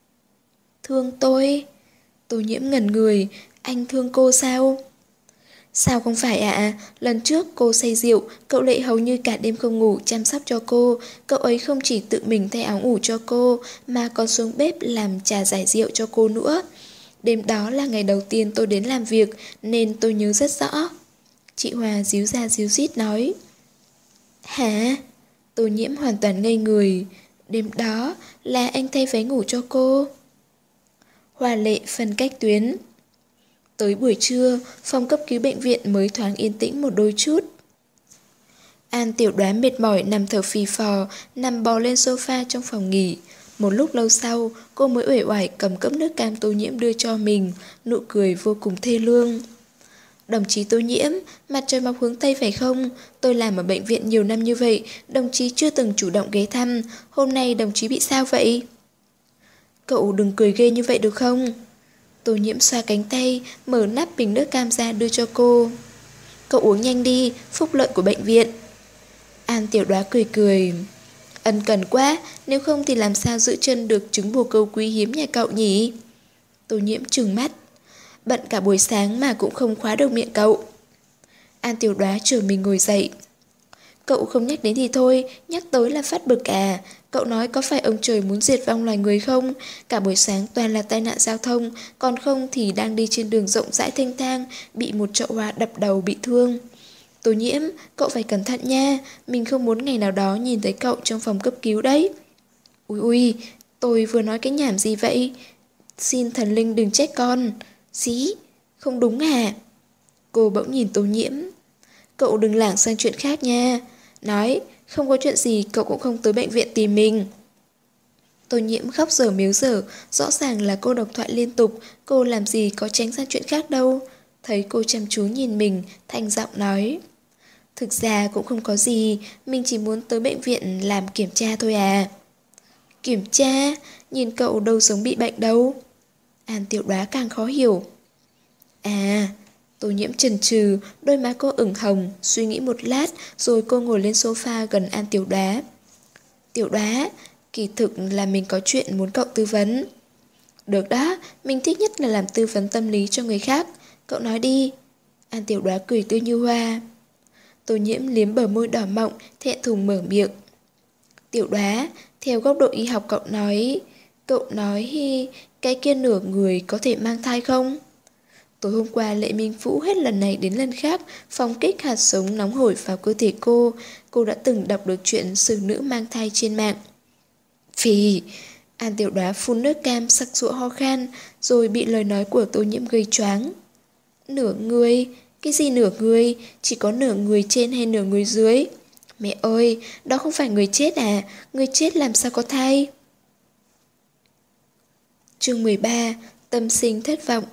Thương tôi? Tô Nhiễm ngẩn người, anh thương cô sao? Sao không phải ạ? À? Lần trước cô say rượu, cậu Lệ hầu như cả đêm không ngủ chăm sóc cho cô. Cậu ấy không chỉ tự mình thay áo ngủ cho cô, mà còn xuống bếp làm trà giải rượu cho cô nữa. Đêm đó là ngày đầu tiên tôi đến làm việc, nên tôi nhớ rất rõ. Chị Hòa díu ra díu dít nói. Hả? Tô Nhiễm hoàn toàn ngây người. Đêm đó là anh thay váy ngủ cho cô. Hoa Lệ phân cách tuyến. Tới buổi trưa, phòng cấp cứu bệnh viện mới thoáng yên tĩnh một đôi chút. An Tiểu Đoán mệt mỏi nằm thở phì phò, nằm bò lên sofa trong phòng nghỉ. Một lúc lâu sau, cô mới uể oải cầm cốc nước cam Tô Nhiễm đưa cho mình, nụ cười vô cùng thê lương. Đồng chí Tô Nhiễm, mặt trời mọc hướng Tây phải không? Tôi làm ở bệnh viện nhiều năm như vậy, đồng chí chưa từng chủ động ghé thăm. Hôm nay đồng chí bị sao vậy? Cậu đừng cười ghê như vậy được không? Tô Nhiễm xoa cánh tay, mở nắp bình nước cam ra đưa cho cô. Cậu uống nhanh đi, phúc lợi của bệnh viện. An Tiểu Đoá cười cười. Ân cần quá, nếu không thì làm sao giữ chân được trứng bồ câu quý hiếm nhà cậu nhỉ? Tô Nhiễm trừng mắt. Bận cả buổi sáng mà cũng không khóa được miệng cậu. An Tiểu Đoá chờ mình ngồi dậy. Cậu không nhắc đến thì thôi, nhắc tới là phát bực à. Cậu nói có phải ông trời muốn diệt vong loài người không? Cả buổi sáng toàn là tai nạn giao thông, còn không thì đang đi trên đường rộng rãi thênh thang, bị một chậu hoa đập đầu bị thương. Tô Nhiễm, cậu phải cẩn thận nha, mình không muốn ngày nào đó nhìn thấy cậu trong phòng cấp cứu đấy. Ui ui, tôi vừa nói cái nhảm gì vậy? Xin thần linh đừng trách con. Xí, không đúng à? Cô bỗng nhìn Tô Nhiễm. Cậu đừng lảng sang chuyện khác nha. Nói, không có chuyện gì cậu cũng không tới bệnh viện tìm mình. Tô Nhiễm khóc dở miếu dở, rõ ràng là cô độc thoại liên tục, cô làm gì có tránh sang chuyện khác đâu. Thấy cô chăm chú nhìn mình, thanh giọng nói. Thực ra cũng không có gì, mình chỉ muốn tới bệnh viện làm kiểm tra thôi à. Kiểm tra? Nhìn cậu đâu giống bị bệnh đâu. An Tiểu Đoá càng khó hiểu. À, Tô Nhiễm chần chừ, đôi má cô ửng hồng, suy nghĩ một lát, rồi cô ngồi lên sofa gần An Tiểu Đoá. Tiểu Đoá, kỳ thực là mình có chuyện muốn cậu tư vấn. Được đó, mình thích nhất là làm tư vấn tâm lý cho người khác. Cậu nói đi. An Tiểu Đoá cười tươi như hoa. Tô Nhiễm liếm bờ môi đỏ mọng, thẹn thùng mở miệng. Tiểu Đoá, theo góc độ y học cậu nói, cậu nói cái kia nửa người có thể mang thai không? Tối hôm qua Lệ Minh Vũ hết lần này đến lần khác phóng kích hạt sống nóng hổi vào cơ thể cô. Cô đã từng đọc được chuyện xử nữ mang thai trên mạng. Phì! An Tiểu Đoá phun nước cam sặc sụa ho khan, rồi bị lời nói của Tô Nhiễm gây choáng. Nửa người? Cái gì nửa người? Chỉ có nửa người trên hay nửa người dưới? Mẹ ơi, đó không phải người chết à? Người chết làm sao có thai? Chương mười ba. Tâm sinh thất vọng.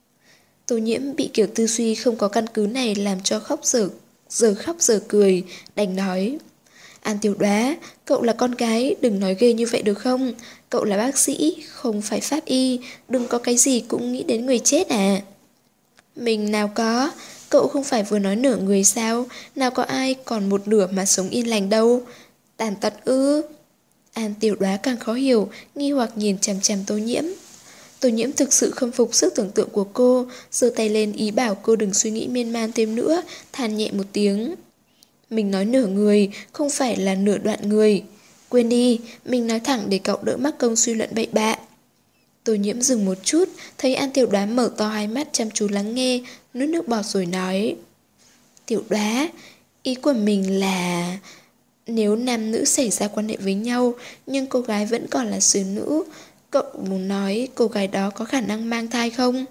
Tô Nhiễm bị kiểu tư duy không có căn cứ này làm cho khóc giờ, giờ khóc giờ cười, đành nói. An Tiểu Đoá, cậu là con gái, đừng nói ghê như vậy được không? Cậu là bác sĩ, không phải pháp y, đừng có cái gì cũng nghĩ đến người chết à? Mình nào có, cậu không phải vừa nói nửa người sao? Nào có ai còn một nửa mà sống yên lành đâu? Tàn tật ư? An Tiểu Đoá càng khó hiểu, nghi hoặc nhìn chằm chằm Tô Nhiễm. Tô Nhiễm thực sự khâm phục sức tưởng tượng của cô, giơ tay lên ý bảo cô đừng suy nghĩ miên man thêm nữa, than nhẹ một tiếng. Mình nói nửa người, không phải là nửa đoạn người. Quên đi, mình nói thẳng để cậu đỡ mắc công suy luận bậy bạ. Tô Nhiễm dừng một chút, thấy An Tiểu Đoá mở to hai mắt chăm chú lắng nghe, nuốt nước bọt rồi nói. Tiểu Đoá, ý của mình là... Nếu nam nữ xảy ra quan hệ với nhau, nhưng cô gái vẫn còn là xử nữ, cậu muốn nói cô gái đó có khả năng mang thai không?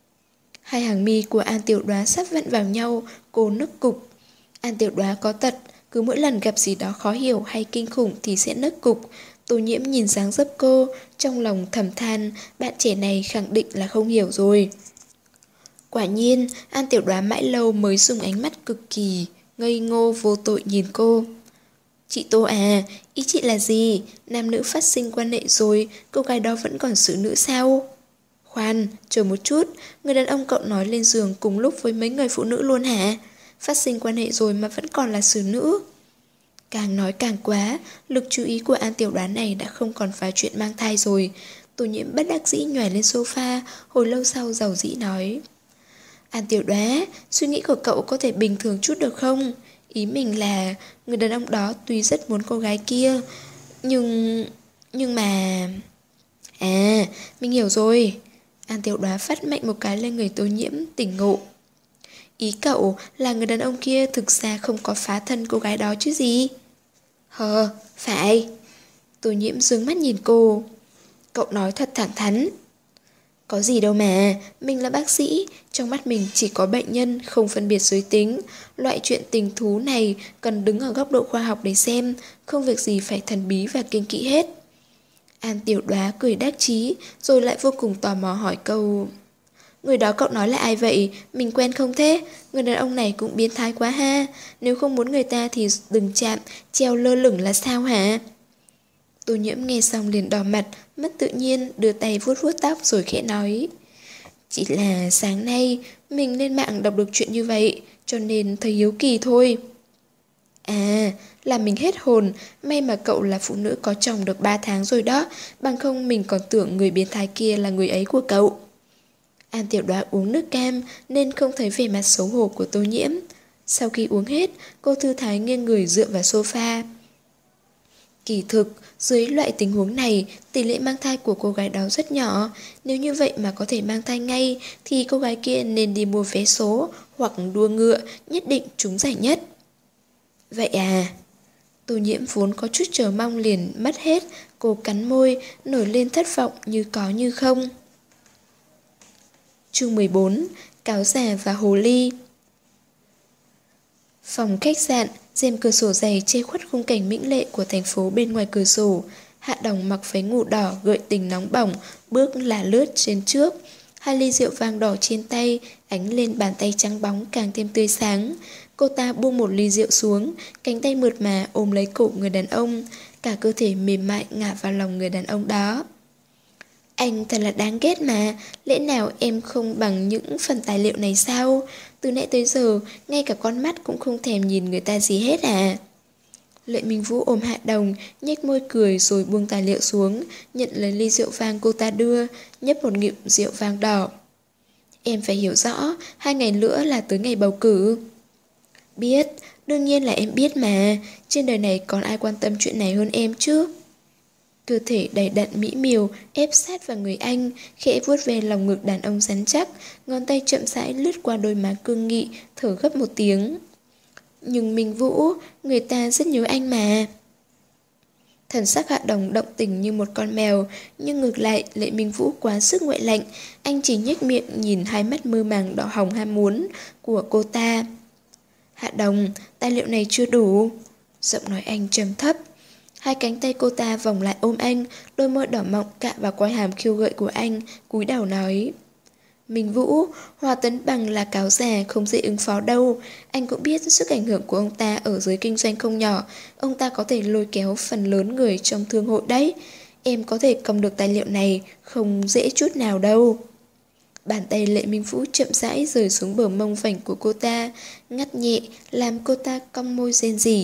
Hai hàng mi của An Tiểu Đoá sắp vặn vào nhau, cô nức cục. An Tiểu Đoá có tật, cứ mỗi lần gặp gì đó khó hiểu hay kinh khủng thì sẽ nức cục. Tô Nhiễm nhìn dáng dấp cô, trong lòng thầm than, bạn trẻ này khẳng định là không hiểu rồi. Quả nhiên, An Tiểu Đoá mãi lâu mới dùng ánh mắt cực kỳ ngây ngô vô tội nhìn cô. Chị Tô à, ý chị là gì? Nam nữ phát sinh quan hệ rồi, cô gái đó vẫn còn xử nữ sao? Khoan, chờ một chút, người đàn ông cậu nói lên giường cùng lúc với mấy người phụ nữ luôn hả? Phát sinh quan hệ rồi mà vẫn còn là xử nữ. Càng nói càng quá, lực chú ý của An Tiểu Đoá này đã không còn vào chuyện mang thai rồi. Tô Nhiễm bất đắc dĩ nhòi lên sofa, hồi lâu sau giàu dĩ nói. An Tiểu Đoá, suy nghĩ của cậu có thể bình thường chút được không? Ý mình là, người đàn ông đó tuy rất muốn cô gái kia, nhưng... nhưng mà... À, mình hiểu rồi. An Tiểu Đoá phát mạnh một cái lên người Tô Nhiễm, tỉnh ngộ. Ý cậu là người đàn ông kia thực ra không có phá thân cô gái đó chứ gì? Hờ, phải. Tô Nhiễm dương mắt nhìn cô. Cậu nói thật thẳng thắn. Có gì đâu mà, mình là bác sĩ, trong mắt mình chỉ có bệnh nhân, không phân biệt giới tính. Loại chuyện tình thú này cần đứng ở góc độ khoa học để xem, không việc gì phải thần bí và kiêng kỵ hết. An Tiểu Đoá cười đắc chí, rồi lại vô cùng tò mò hỏi câu. Người đó cậu nói là ai vậy? Mình quen không thế? Người đàn ông này cũng biến thái quá ha. Nếu không muốn người ta thì đừng chạm, treo lơ lửng là sao hả? Tô Nhiễm nghe xong liền đỏ mặt, mất tự nhiên, đưa tay vuốt vuốt tóc rồi khẽ nói. Chỉ là sáng nay, mình lên mạng đọc được chuyện như vậy, cho nên thấy hiếu kỳ thôi. À, là mình hết hồn, may mà cậu là phụ nữ có chồng được ba tháng rồi đó, bằng không mình còn tưởng người biến thái kia là người ấy của cậu. An Tiểu Đoá uống nước cam nên không thấy vẻ mặt xấu hổ của Tô Nhiễm. Sau khi uống hết, cô thư thái nghiêng người dựa vào sofa. Kỳ thực, dưới loại tình huống này, tỷ lệ mang thai của cô gái đó rất nhỏ. Nếu như vậy mà có thể mang thai ngay, thì cô gái kia nên đi mua vé số hoặc đua ngựa, nhất định trúng giải nhất. Vậy à? Tô Nhiễm vốn có chút chờ mong liền mất hết, cô cắn môi, nổi lên thất vọng như có như không. Chương mười bốn. Cáo già và hồ ly. Phòng khách sạn, rèm cửa sổ dày che khuất khung cảnh mỹ lệ của thành phố bên ngoài cửa sổ. Hạ Đồng mặc váy ngủ đỏ gợi tình nóng bỏng, bước là lướt trên trước. Hai ly rượu vang đỏ trên tay, ánh lên bàn tay trắng bóng càng thêm tươi sáng. Cô ta buông một ly rượu xuống, cánh tay mượt mà ôm lấy cổ người đàn ông, cả cơ thể mềm mại ngả vào lòng người đàn ông đó. Anh thật là đáng ghét mà, lẽ nào em không bằng những phần tài liệu này sao? Từ nãy tới giờ, ngay cả con mắt cũng không thèm nhìn người ta gì hết à? Lệ Minh Vũ ôm Hạ Đồng, nhếch môi cười rồi buông tài liệu xuống, nhận lấy ly rượu vang cô ta đưa, nhấp một ngụm rượu vang đỏ. Em phải hiểu rõ, hai ngày nữa là tới ngày bầu cử. Biết, đương nhiên là em biết mà, trên đời này còn ai quan tâm chuyện này hơn em chứ? Cơ thể đầy đặn mỹ miều ép sát vào người anh, khẽ vuốt về lòng ngực đàn ông rắn chắc, ngón tay chậm rãi lướt qua đôi má cương nghị, thở gấp một tiếng. Nhưng Minh Vũ, người ta rất nhớ anh mà. Thần sắc Hạ Đồng động tình như một con mèo, nhưng ngược lại Lệ Minh Vũ quá sức nguội lạnh, anh chỉ nhếch miệng nhìn hai mắt mơ màng đỏ hồng ham muốn của cô ta. Hạ Đồng, tài liệu này chưa đủ. Giọng nói anh trầm thấp. Hai cánh tay cô ta vòng lại ôm anh, đôi môi đỏ mọng cạ vào quai hàm khiêu gợi của anh, cúi đầu nói. Minh Vũ, Hoa Tấn Bằng là cáo già không dễ ứng phó đâu. Anh cũng biết sức ảnh hưởng của ông ta ở giới kinh doanh không nhỏ. Ông ta có thể lôi kéo phần lớn người trong thương hội đấy. Em có thể cầm được tài liệu này, không dễ chút nào đâu. Bàn tay Lệ Minh Vũ chậm rãi rời xuống bờ mông vảnh của cô ta, ngắt nhẹ, làm cô ta cong môi rên rỉ.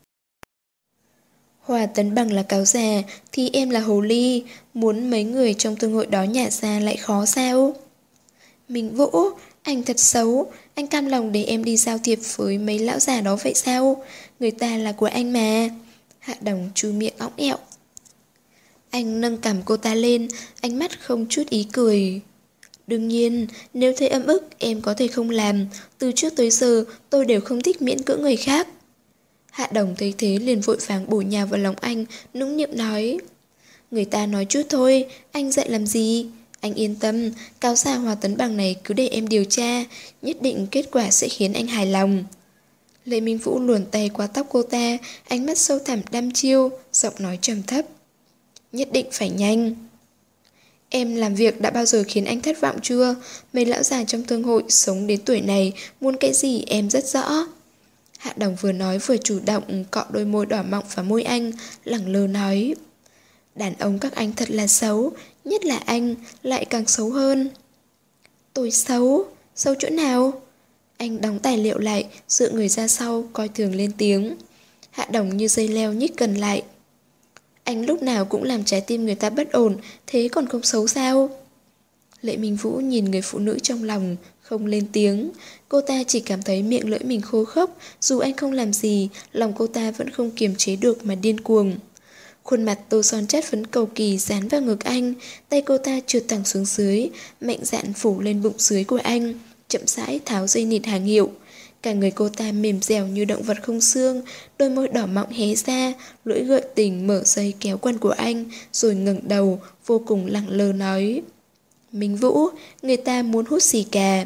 Hòa Tấn Bằng là cáo già, thì em là hồ ly, muốn mấy người trong thương hội đó nhả ra lại khó sao? Minh Vũ, anh thật xấu, anh cam lòng để em đi giao thiệp với mấy lão già đó vậy sao? Người ta là của anh mà. Hạ Đồng chu miệng óng ẹo. Anh nâng cằm cô ta lên, ánh mắt không chút ý cười. Đương nhiên, nếu thấy ấm ức em có thể không làm, từ trước tới giờ tôi đều không thích miễn cưỡng người khác. Hạ Đồng thấy thế liền vội vàng bổ nhào vào lòng anh, nũng nịu nói. Người ta nói chút thôi, anh dạy làm gì? Anh yên tâm, cáo già Hòa Tấn Bằng này cứ để em điều tra, nhất định kết quả sẽ khiến anh hài lòng. Lê Minh Vũ luồn tay qua tóc cô ta, ánh mắt sâu thẳm đăm chiêu, giọng nói trầm thấp. Nhất định phải nhanh. Em làm việc đã bao giờ khiến anh thất vọng chưa? Mấy lão già trong thương hội sống đến tuổi này, muốn cái gì em rất rõ. Hạ Đồng vừa nói vừa chủ động cọ đôi môi đỏ mọng vào môi anh, lẳng lơ nói. Đàn ông các anh thật là xấu, nhất là anh, lại càng xấu hơn. Tôi xấu? Xấu chỗ nào? Anh đóng tài liệu lại, dựa người ra sau, coi thường lên tiếng. Hạ Đồng như dây leo nhích gần lại. Anh lúc nào cũng làm trái tim người ta bất ổn, thế còn không xấu sao? Lệ Minh Vũ nhìn người phụ nữ trong lòng, không lên tiếng. Cô ta chỉ cảm thấy miệng lưỡi mình khô khốc, dù anh không làm gì, lòng cô ta vẫn không kiềm chế được mà điên cuồng. Khuôn mặt tô son chát phấn cầu kỳ dán vào ngực anh, tay cô ta trượt thẳng xuống dưới, mạnh dạn phủ lên bụng dưới của anh, chậm rãi tháo dây nịt hàng hiệu. Cả người cô ta mềm dẻo như động vật không xương, đôi môi đỏ mọng hé ra, lưỡi gợi tình mở dây kéo quần của anh, rồi ngẩng đầu, vô cùng lẳng lơ nói. Minh Vũ, người ta muốn hút xì cà.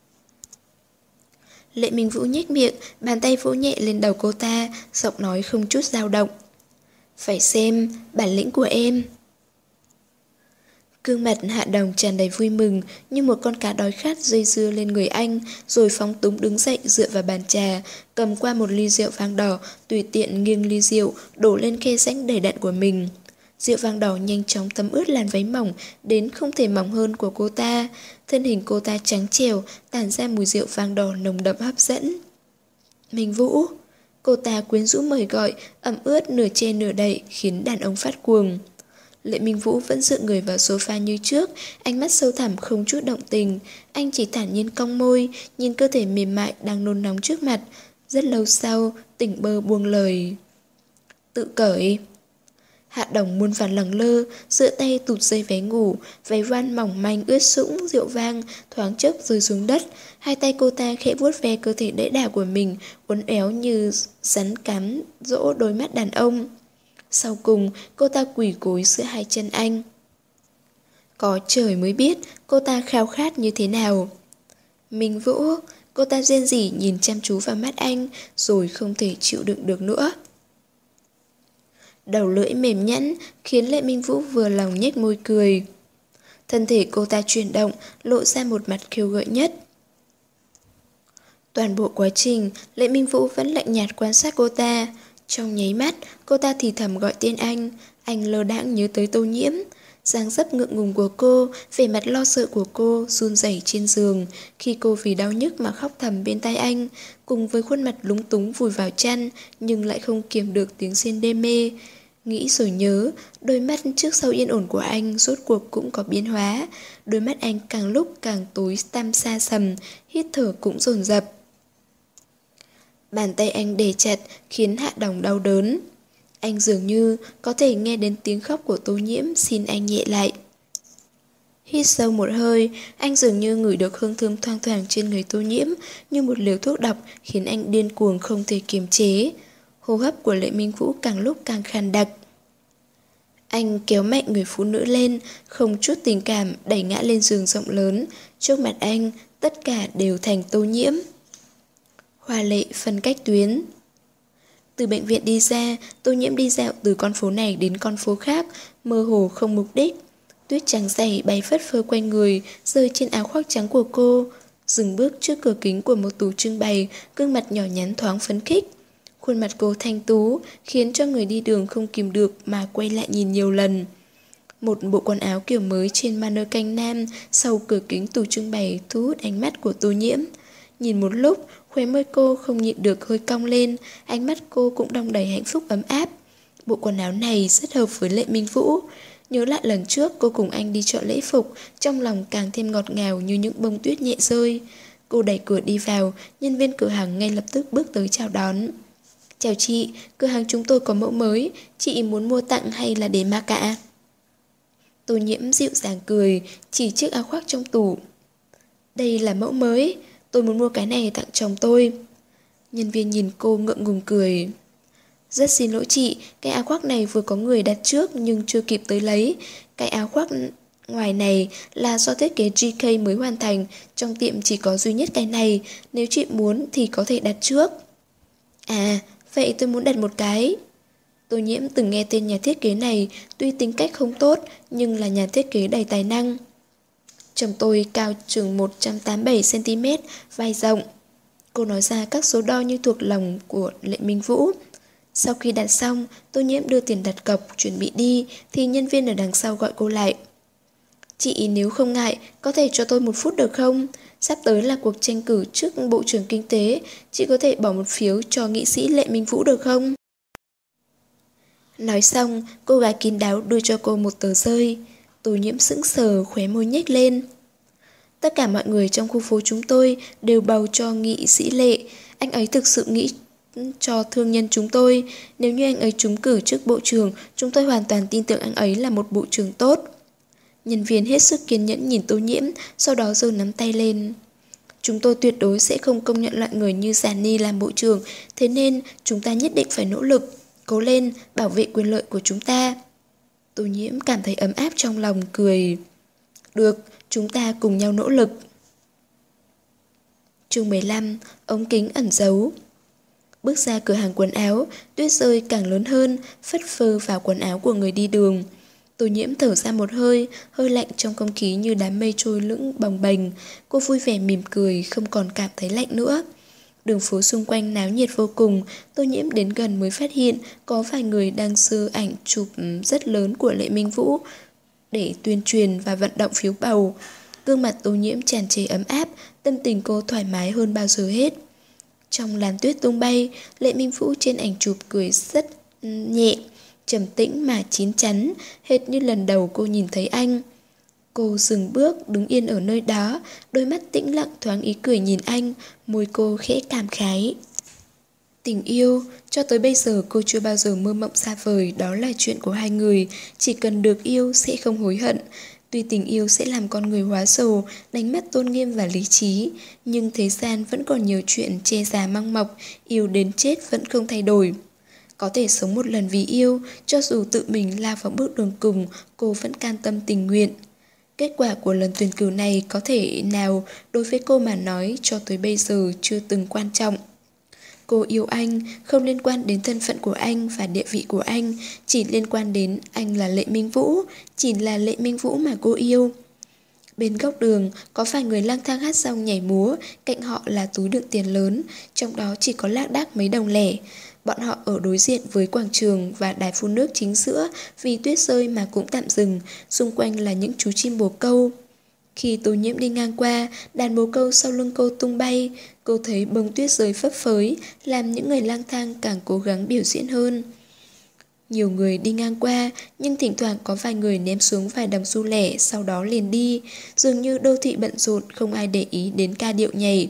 Lệ Minh Vũ nhếch miệng, bàn tay vỗ nhẹ lên đầu cô ta, giọng nói không chút dao động. Phải xem bản lĩnh của em. Gương mặt Hạ Đồng tràn đầy vui mừng, như một con cá đói khát dây dưa lên người anh, rồi phóng túng đứng dậy dựa vào bàn trà, cầm qua một ly rượu vang đỏ, tùy tiện nghiêng ly rượu, đổ lên khe rãnh đầy đặn của mình. Rượu vang đỏ nhanh chóng thấm ướt làn váy mỏng đến không thể mỏng hơn của cô ta. Thân hình cô ta trắng trẻo, tản ra mùi rượu vang đỏ nồng đậm hấp dẫn. Minh Vũ, cô ta quyến rũ mời gọi, ẩm ướt nửa che nửa đậy khiến đàn ông phát cuồng. Lệ Minh Vũ vẫn dựa người vào sofa như trước, ánh mắt sâu thẳm không chút động tình. Anh chỉ thản nhiên cong môi, nhìn cơ thể mềm mại đang nôn nóng trước mặt. Rất lâu sau, tỉnh bơ buông lời. Tự cởi. Hạ Đồng muôn vàn lẳng lơ, dựa tay tụt dây váy ngủ, váy voan mỏng manh ướt sũng, rượu vang, thoáng chốc rơi xuống đất. Hai tay cô ta khẽ vuốt ve cơ thể đẫy đà của mình, uốn éo như rắn cám dỗ đôi mắt đàn ông. Sau cùng, cô ta quỳ gối giữa hai chân anh. Có trời mới biết cô ta khao khát như thế nào. Minh Vũ, cô ta rên rỉ nhìn chăm chú vào mắt anh, rồi không thể chịu đựng được nữa. Đầu lưỡi mềm nhẵn khiến Lệ Minh Vũ vừa lòng nhếch môi cười. Thân thể cô ta chuyển động, lộ ra một mặt khiêu gợi nhất. Toàn bộ quá trình, Lệ Minh Vũ vẫn lạnh nhạt quan sát cô ta. Trong nháy mắt, cô ta thì thầm gọi tên anh. Anh lơ đãng nhớ tới Tô Nhiễm. Dáng dấp ngượng ngùng của cô, vẻ mặt lo sợ của cô run rẩy trên giường khi cô vì đau nhức mà khóc thầm bên tai anh, cùng với khuôn mặt lúng túng vùi vào chăn nhưng lại không kiềm được tiếng rên đê mê. Nghĩ rồi nhớ, đôi mắt trước sau yên ổn của anh rốt cuộc cũng có biến hóa. Đôi mắt anh càng lúc càng tối tăm xa sầm, hít thở cũng dồn dập. Bàn tay anh đè chặt khiến Hạ Đồng đau đớn. Anh dường như có thể nghe đến tiếng khóc của Tô Nhiễm xin anh nhẹ lại. Hít sâu một hơi, anh dường như ngửi được hương thơm thoang thoảng trên người Tô Nhiễm như một liều thuốc độc khiến anh điên cuồng không thể kiềm chế. Hô hấp của Lệ Minh Vũ càng lúc càng khàn đặc. Anh kéo mạnh người phụ nữ lên, không chút tình cảm đẩy ngã lên giường rộng lớn. Trước mặt anh, tất cả đều thành Tô Nhiễm. Hoa lệ phân cách tuyến. Từ bệnh viện đi ra, Tô Nhiễm đi dạo từ con phố này đến con phố khác, mơ hồ không mục đích. Tuyết trắng dày bay phất phơ quanh người, rơi trên áo khoác trắng của cô. Dừng bước trước cửa kính của một tủ trưng bày, gương mặt nhỏ nhắn thoáng phấn khích. Khuôn mặt cô thanh tú, khiến cho người đi đường không kìm được mà quay lại nhìn nhiều lần. Một bộ quần áo kiểu mới trên mannequin nam sau cửa kính tủ trưng bày thu hút ánh mắt của Tô Nhiễm. Nhìn một lúc, khóe môi cô không nhịn được hơi cong lên, ánh mắt cô cũng đong đầy hạnh phúc ấm áp. Bộ quần áo này rất hợp với Lệ Minh Vũ. Nhớ lại lần trước cô cùng anh đi chọn lễ phục, trong lòng càng thêm ngọt ngào như những bông tuyết nhẹ rơi. Cô đẩy cửa đi vào, nhân viên cửa hàng ngay lập tức bước tới chào đón. Chào chị, cửa hàng chúng tôi có mẫu mới, chị muốn mua tặng hay là để mặc ạ? Tô Nhiễm dịu dàng cười, chỉ chiếc áo khoác trong tủ. Đây là mẫu mới, tôi muốn mua cái này tặng chồng tôi. Nhân viên nhìn cô ngượng ngùng cười. Rất xin lỗi chị, cái áo khoác này vừa có người đặt trước nhưng chưa kịp tới lấy. Cái áo khoác ngoài này là do thiết kế giê ca mới hoàn thành, trong tiệm chỉ có duy nhất cái này, nếu chị muốn thì có thể đặt trước. À, vậy tôi muốn đặt một cái. Tô Nhiễm từng nghe tên nhà thiết kế này, tuy tính cách không tốt nhưng là nhà thiết kế đầy tài năng. Chồng tôi cao chừng một trăm tám mươi bảy xăng ti mét, vai rộng. Cô nói ra các số đo như thuộc lòng của Lệ Minh Vũ. Sau khi đặt xong, Tô Nhiễm đưa tiền đặt cọc chuẩn bị đi thì nhân viên ở đằng sau gọi cô lại. Chị nếu không ngại, có thể cho tôi một phút được không? Sắp tới là cuộc tranh cử trước Bộ trưởng Kinh tế, chị có thể bỏ một phiếu cho nghị sĩ Lệ Minh Vũ được không? Nói xong, cô gái kín đáo đưa cho cô một tờ rơi. Tô Nhiễm sững sờ, khóe môi nhếch lên. Tất cả mọi người trong khu phố chúng tôi đều bầu cho nghị sĩ Lệ. Anh ấy thực sự nghĩ cho thương nhân chúng tôi. Nếu như anh ấy trúng cử chức bộ trưởng, chúng tôi hoàn toàn tin tưởng anh ấy là một bộ trưởng tốt. Nhân viên hết sức kiên nhẫn nhìn Tô Nhiễm, sau đó giơ nắm tay lên. Chúng tôi tuyệt đối sẽ không công nhận loại người như Giản Ni làm bộ trưởng, thế nên chúng ta nhất định phải nỗ lực, cố lên, bảo vệ quyền lợi của chúng ta. Tô Nhiễm cảm thấy ấm áp trong lòng, cười. Được, chúng ta cùng nhau nỗ lực. Chương mười lăm, ống kính ẩn giấu. Bước ra cửa hàng quần áo, tuyết rơi càng lớn hơn, phất phơ vào quần áo của người đi đường. Tô Nhiễm thở ra một hơi, hơi lạnh trong không khí như đám mây trôi lững bồng bềnh. Cô vui vẻ mỉm cười, không còn cảm thấy lạnh nữa. Đường phố xung quanh náo nhiệt vô cùng, Tô Nhiễm đến gần mới phát hiện có vài người đang dơ ảnh chụp rất lớn của Lệ Minh Vũ để tuyên truyền và vận động phiếu bầu. Gương mặt Tô Nhiễm tràn trề ấm áp, tâm tình cô thoải mái hơn bao giờ hết. Trong làn tuyết tung bay, Lệ Minh Vũ trên ảnh chụp cười rất nhẹ, trầm tĩnh mà chín chắn, hệt như lần đầu cô nhìn thấy anh. Cô dừng bước, đứng yên ở nơi đó, đôi mắt tĩnh lặng thoáng ý cười nhìn anh, môi cô khẽ cảm khái. Tình yêu, cho tới bây giờ cô chưa bao giờ mơ mộng xa vời, đó là chuyện của hai người, chỉ cần được yêu sẽ không hối hận. Tuy tình yêu sẽ làm con người hóa rồ, đánh mất tôn nghiêm và lý trí, nhưng thế gian vẫn còn nhiều chuyện che già măng mọc, yêu đến chết vẫn không thay đổi. Có thể sống một lần vì yêu, cho dù tự mình lao vào bước đường cùng, cô vẫn can tâm tình nguyện. Kết quả của lần tuyển cử này có thể nào đối với cô mà nói cho tới bây giờ chưa từng quan trọng. Cô yêu anh, không liên quan đến thân phận của anh và địa vị của anh, chỉ liên quan đến anh là Lệ Minh Vũ, chỉ là Lệ Minh Vũ mà cô yêu. Bên góc đường, có vài người lang thang hát xong nhảy múa, cạnh họ là túi đựng tiền lớn, trong đó chỉ có lác đác mấy đồng lẻ. Bọn họ ở đối diện với quảng trường và đài phun nước chính giữa, vì tuyết rơi mà cũng tạm dừng, xung quanh là những chú chim bồ câu. Khi Tô Nhiễm đi ngang qua, đàn bồ câu sau lưng cô tung bay, cô thấy bông tuyết rơi phấp phới, làm những người lang thang càng cố gắng biểu diễn hơn. Nhiều người đi ngang qua, nhưng thỉnh thoảng có vài người ném xuống vài đồng xu lẻ, sau đó liền đi, dường như đô thị bận rộn, không ai để ý đến ca điệu nhảy.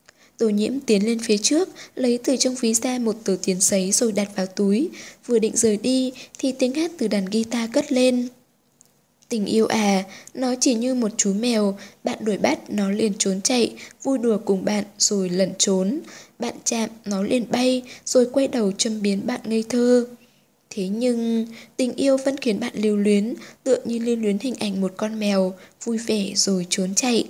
Tô Nhiễm tiến lên phía trước, lấy từ trong ví ra một tờ tiền giấy rồi đặt vào túi, vừa định rời đi thì tiếng hát từ đàn guitar cất lên. Tình yêu à, nó chỉ như một chú mèo, bạn đuổi bắt nó liền trốn chạy, vui đùa cùng bạn rồi lẩn trốn. Bạn chạm nó liền bay rồi quay đầu châm biếm bạn ngây thơ. Thế nhưng tình yêu vẫn khiến bạn lưu luyến, tựa như lưu luyến hình ảnh một con mèo, vui vẻ rồi trốn chạy.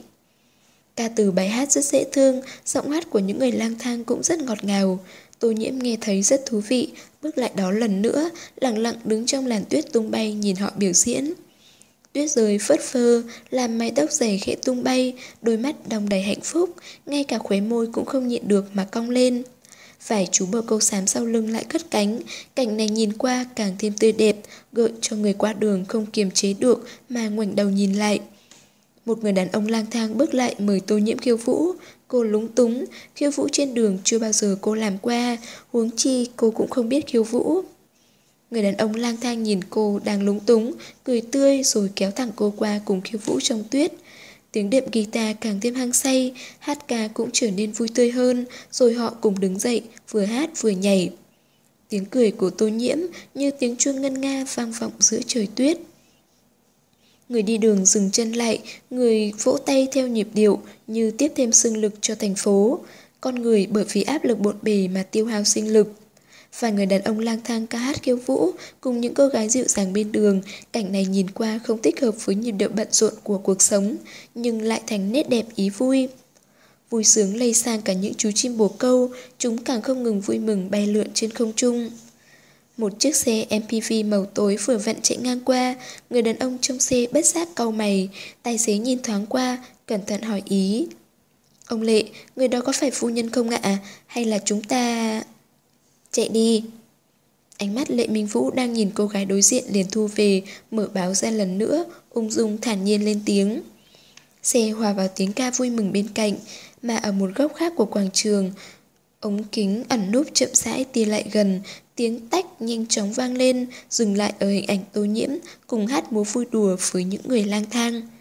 Ca từ bài hát rất dễ thương, giọng hát của những người lang thang cũng rất ngọt ngào. Tô Nhiễm nghe thấy rất thú vị, bước lại đó lần nữa, lặng lặng đứng trong làn tuyết tung bay nhìn họ biểu diễn. Tuyết rơi phất phơ, làm mái tóc dày khẽ tung bay, đôi mắt đong đầy hạnh phúc, ngay cả khóe môi cũng không nhịn được mà cong lên. Vài chú bồ câu xám sau lưng lại cất cánh, cảnh này nhìn qua càng thêm tươi đẹp, gợi cho người qua đường không kiềm chế được mà ngoảnh đầu nhìn lại. Một người đàn ông lang thang bước lại mời Tô Nhiễm khiêu vũ. Cô lúng túng, khiêu vũ trên đường chưa bao giờ cô làm qua, huống chi cô cũng không biết khiêu vũ. Người đàn ông lang thang nhìn cô đang lúng túng, cười tươi rồi kéo thẳng cô qua cùng khiêu vũ trong tuyết. Tiếng đệm guitar càng thêm hăng say, hát ca cũng trở nên vui tươi hơn, rồi họ cùng đứng dậy, vừa hát vừa nhảy. Tiếng cười của Tô Nhiễm như tiếng chuông ngân nga vang vọng giữa trời tuyết. Người đi đường dừng chân lại, người vỗ tay theo nhịp điệu như tiếp thêm sinh lực cho thành phố. Con người bởi vì áp lực bộn bề mà tiêu hao sinh lực. Và người đàn ông lang thang ca hát khiêu vũ cùng những cô gái dịu dàng bên đường, cảnh này nhìn qua không thích hợp với nhịp điệu bận rộn của cuộc sống, nhưng lại thành nét đẹp ý vui. Vui sướng lây sang cả những chú chim bồ câu, chúng càng không ngừng vui mừng bay lượn trên không trung. Một chiếc xe em pê vê màu tối vừa vặn chạy ngang qua, người đàn ông trong xe bất giác cau mày, tài xế nhìn thoáng qua, cẩn thận hỏi ý. Ông Lệ, người đó có phải phu nhân không ạ? Hay là chúng ta... Chạy đi. Ánh mắt Lệ Minh Vũ đang nhìn cô gái đối diện liền thu về, mở báo ra lần nữa, ung dung thản nhiên lên tiếng. Xe hòa vào tiếng ca vui mừng bên cạnh, mà ở một góc khác của quảng trường, ống kính ẩn núp chậm rãi tia lại gần, tiếng tách nhanh chóng vang lên, dừng lại ở hình ảnh Tô Nhiễm cùng hát múa vui đùa với những người lang thang.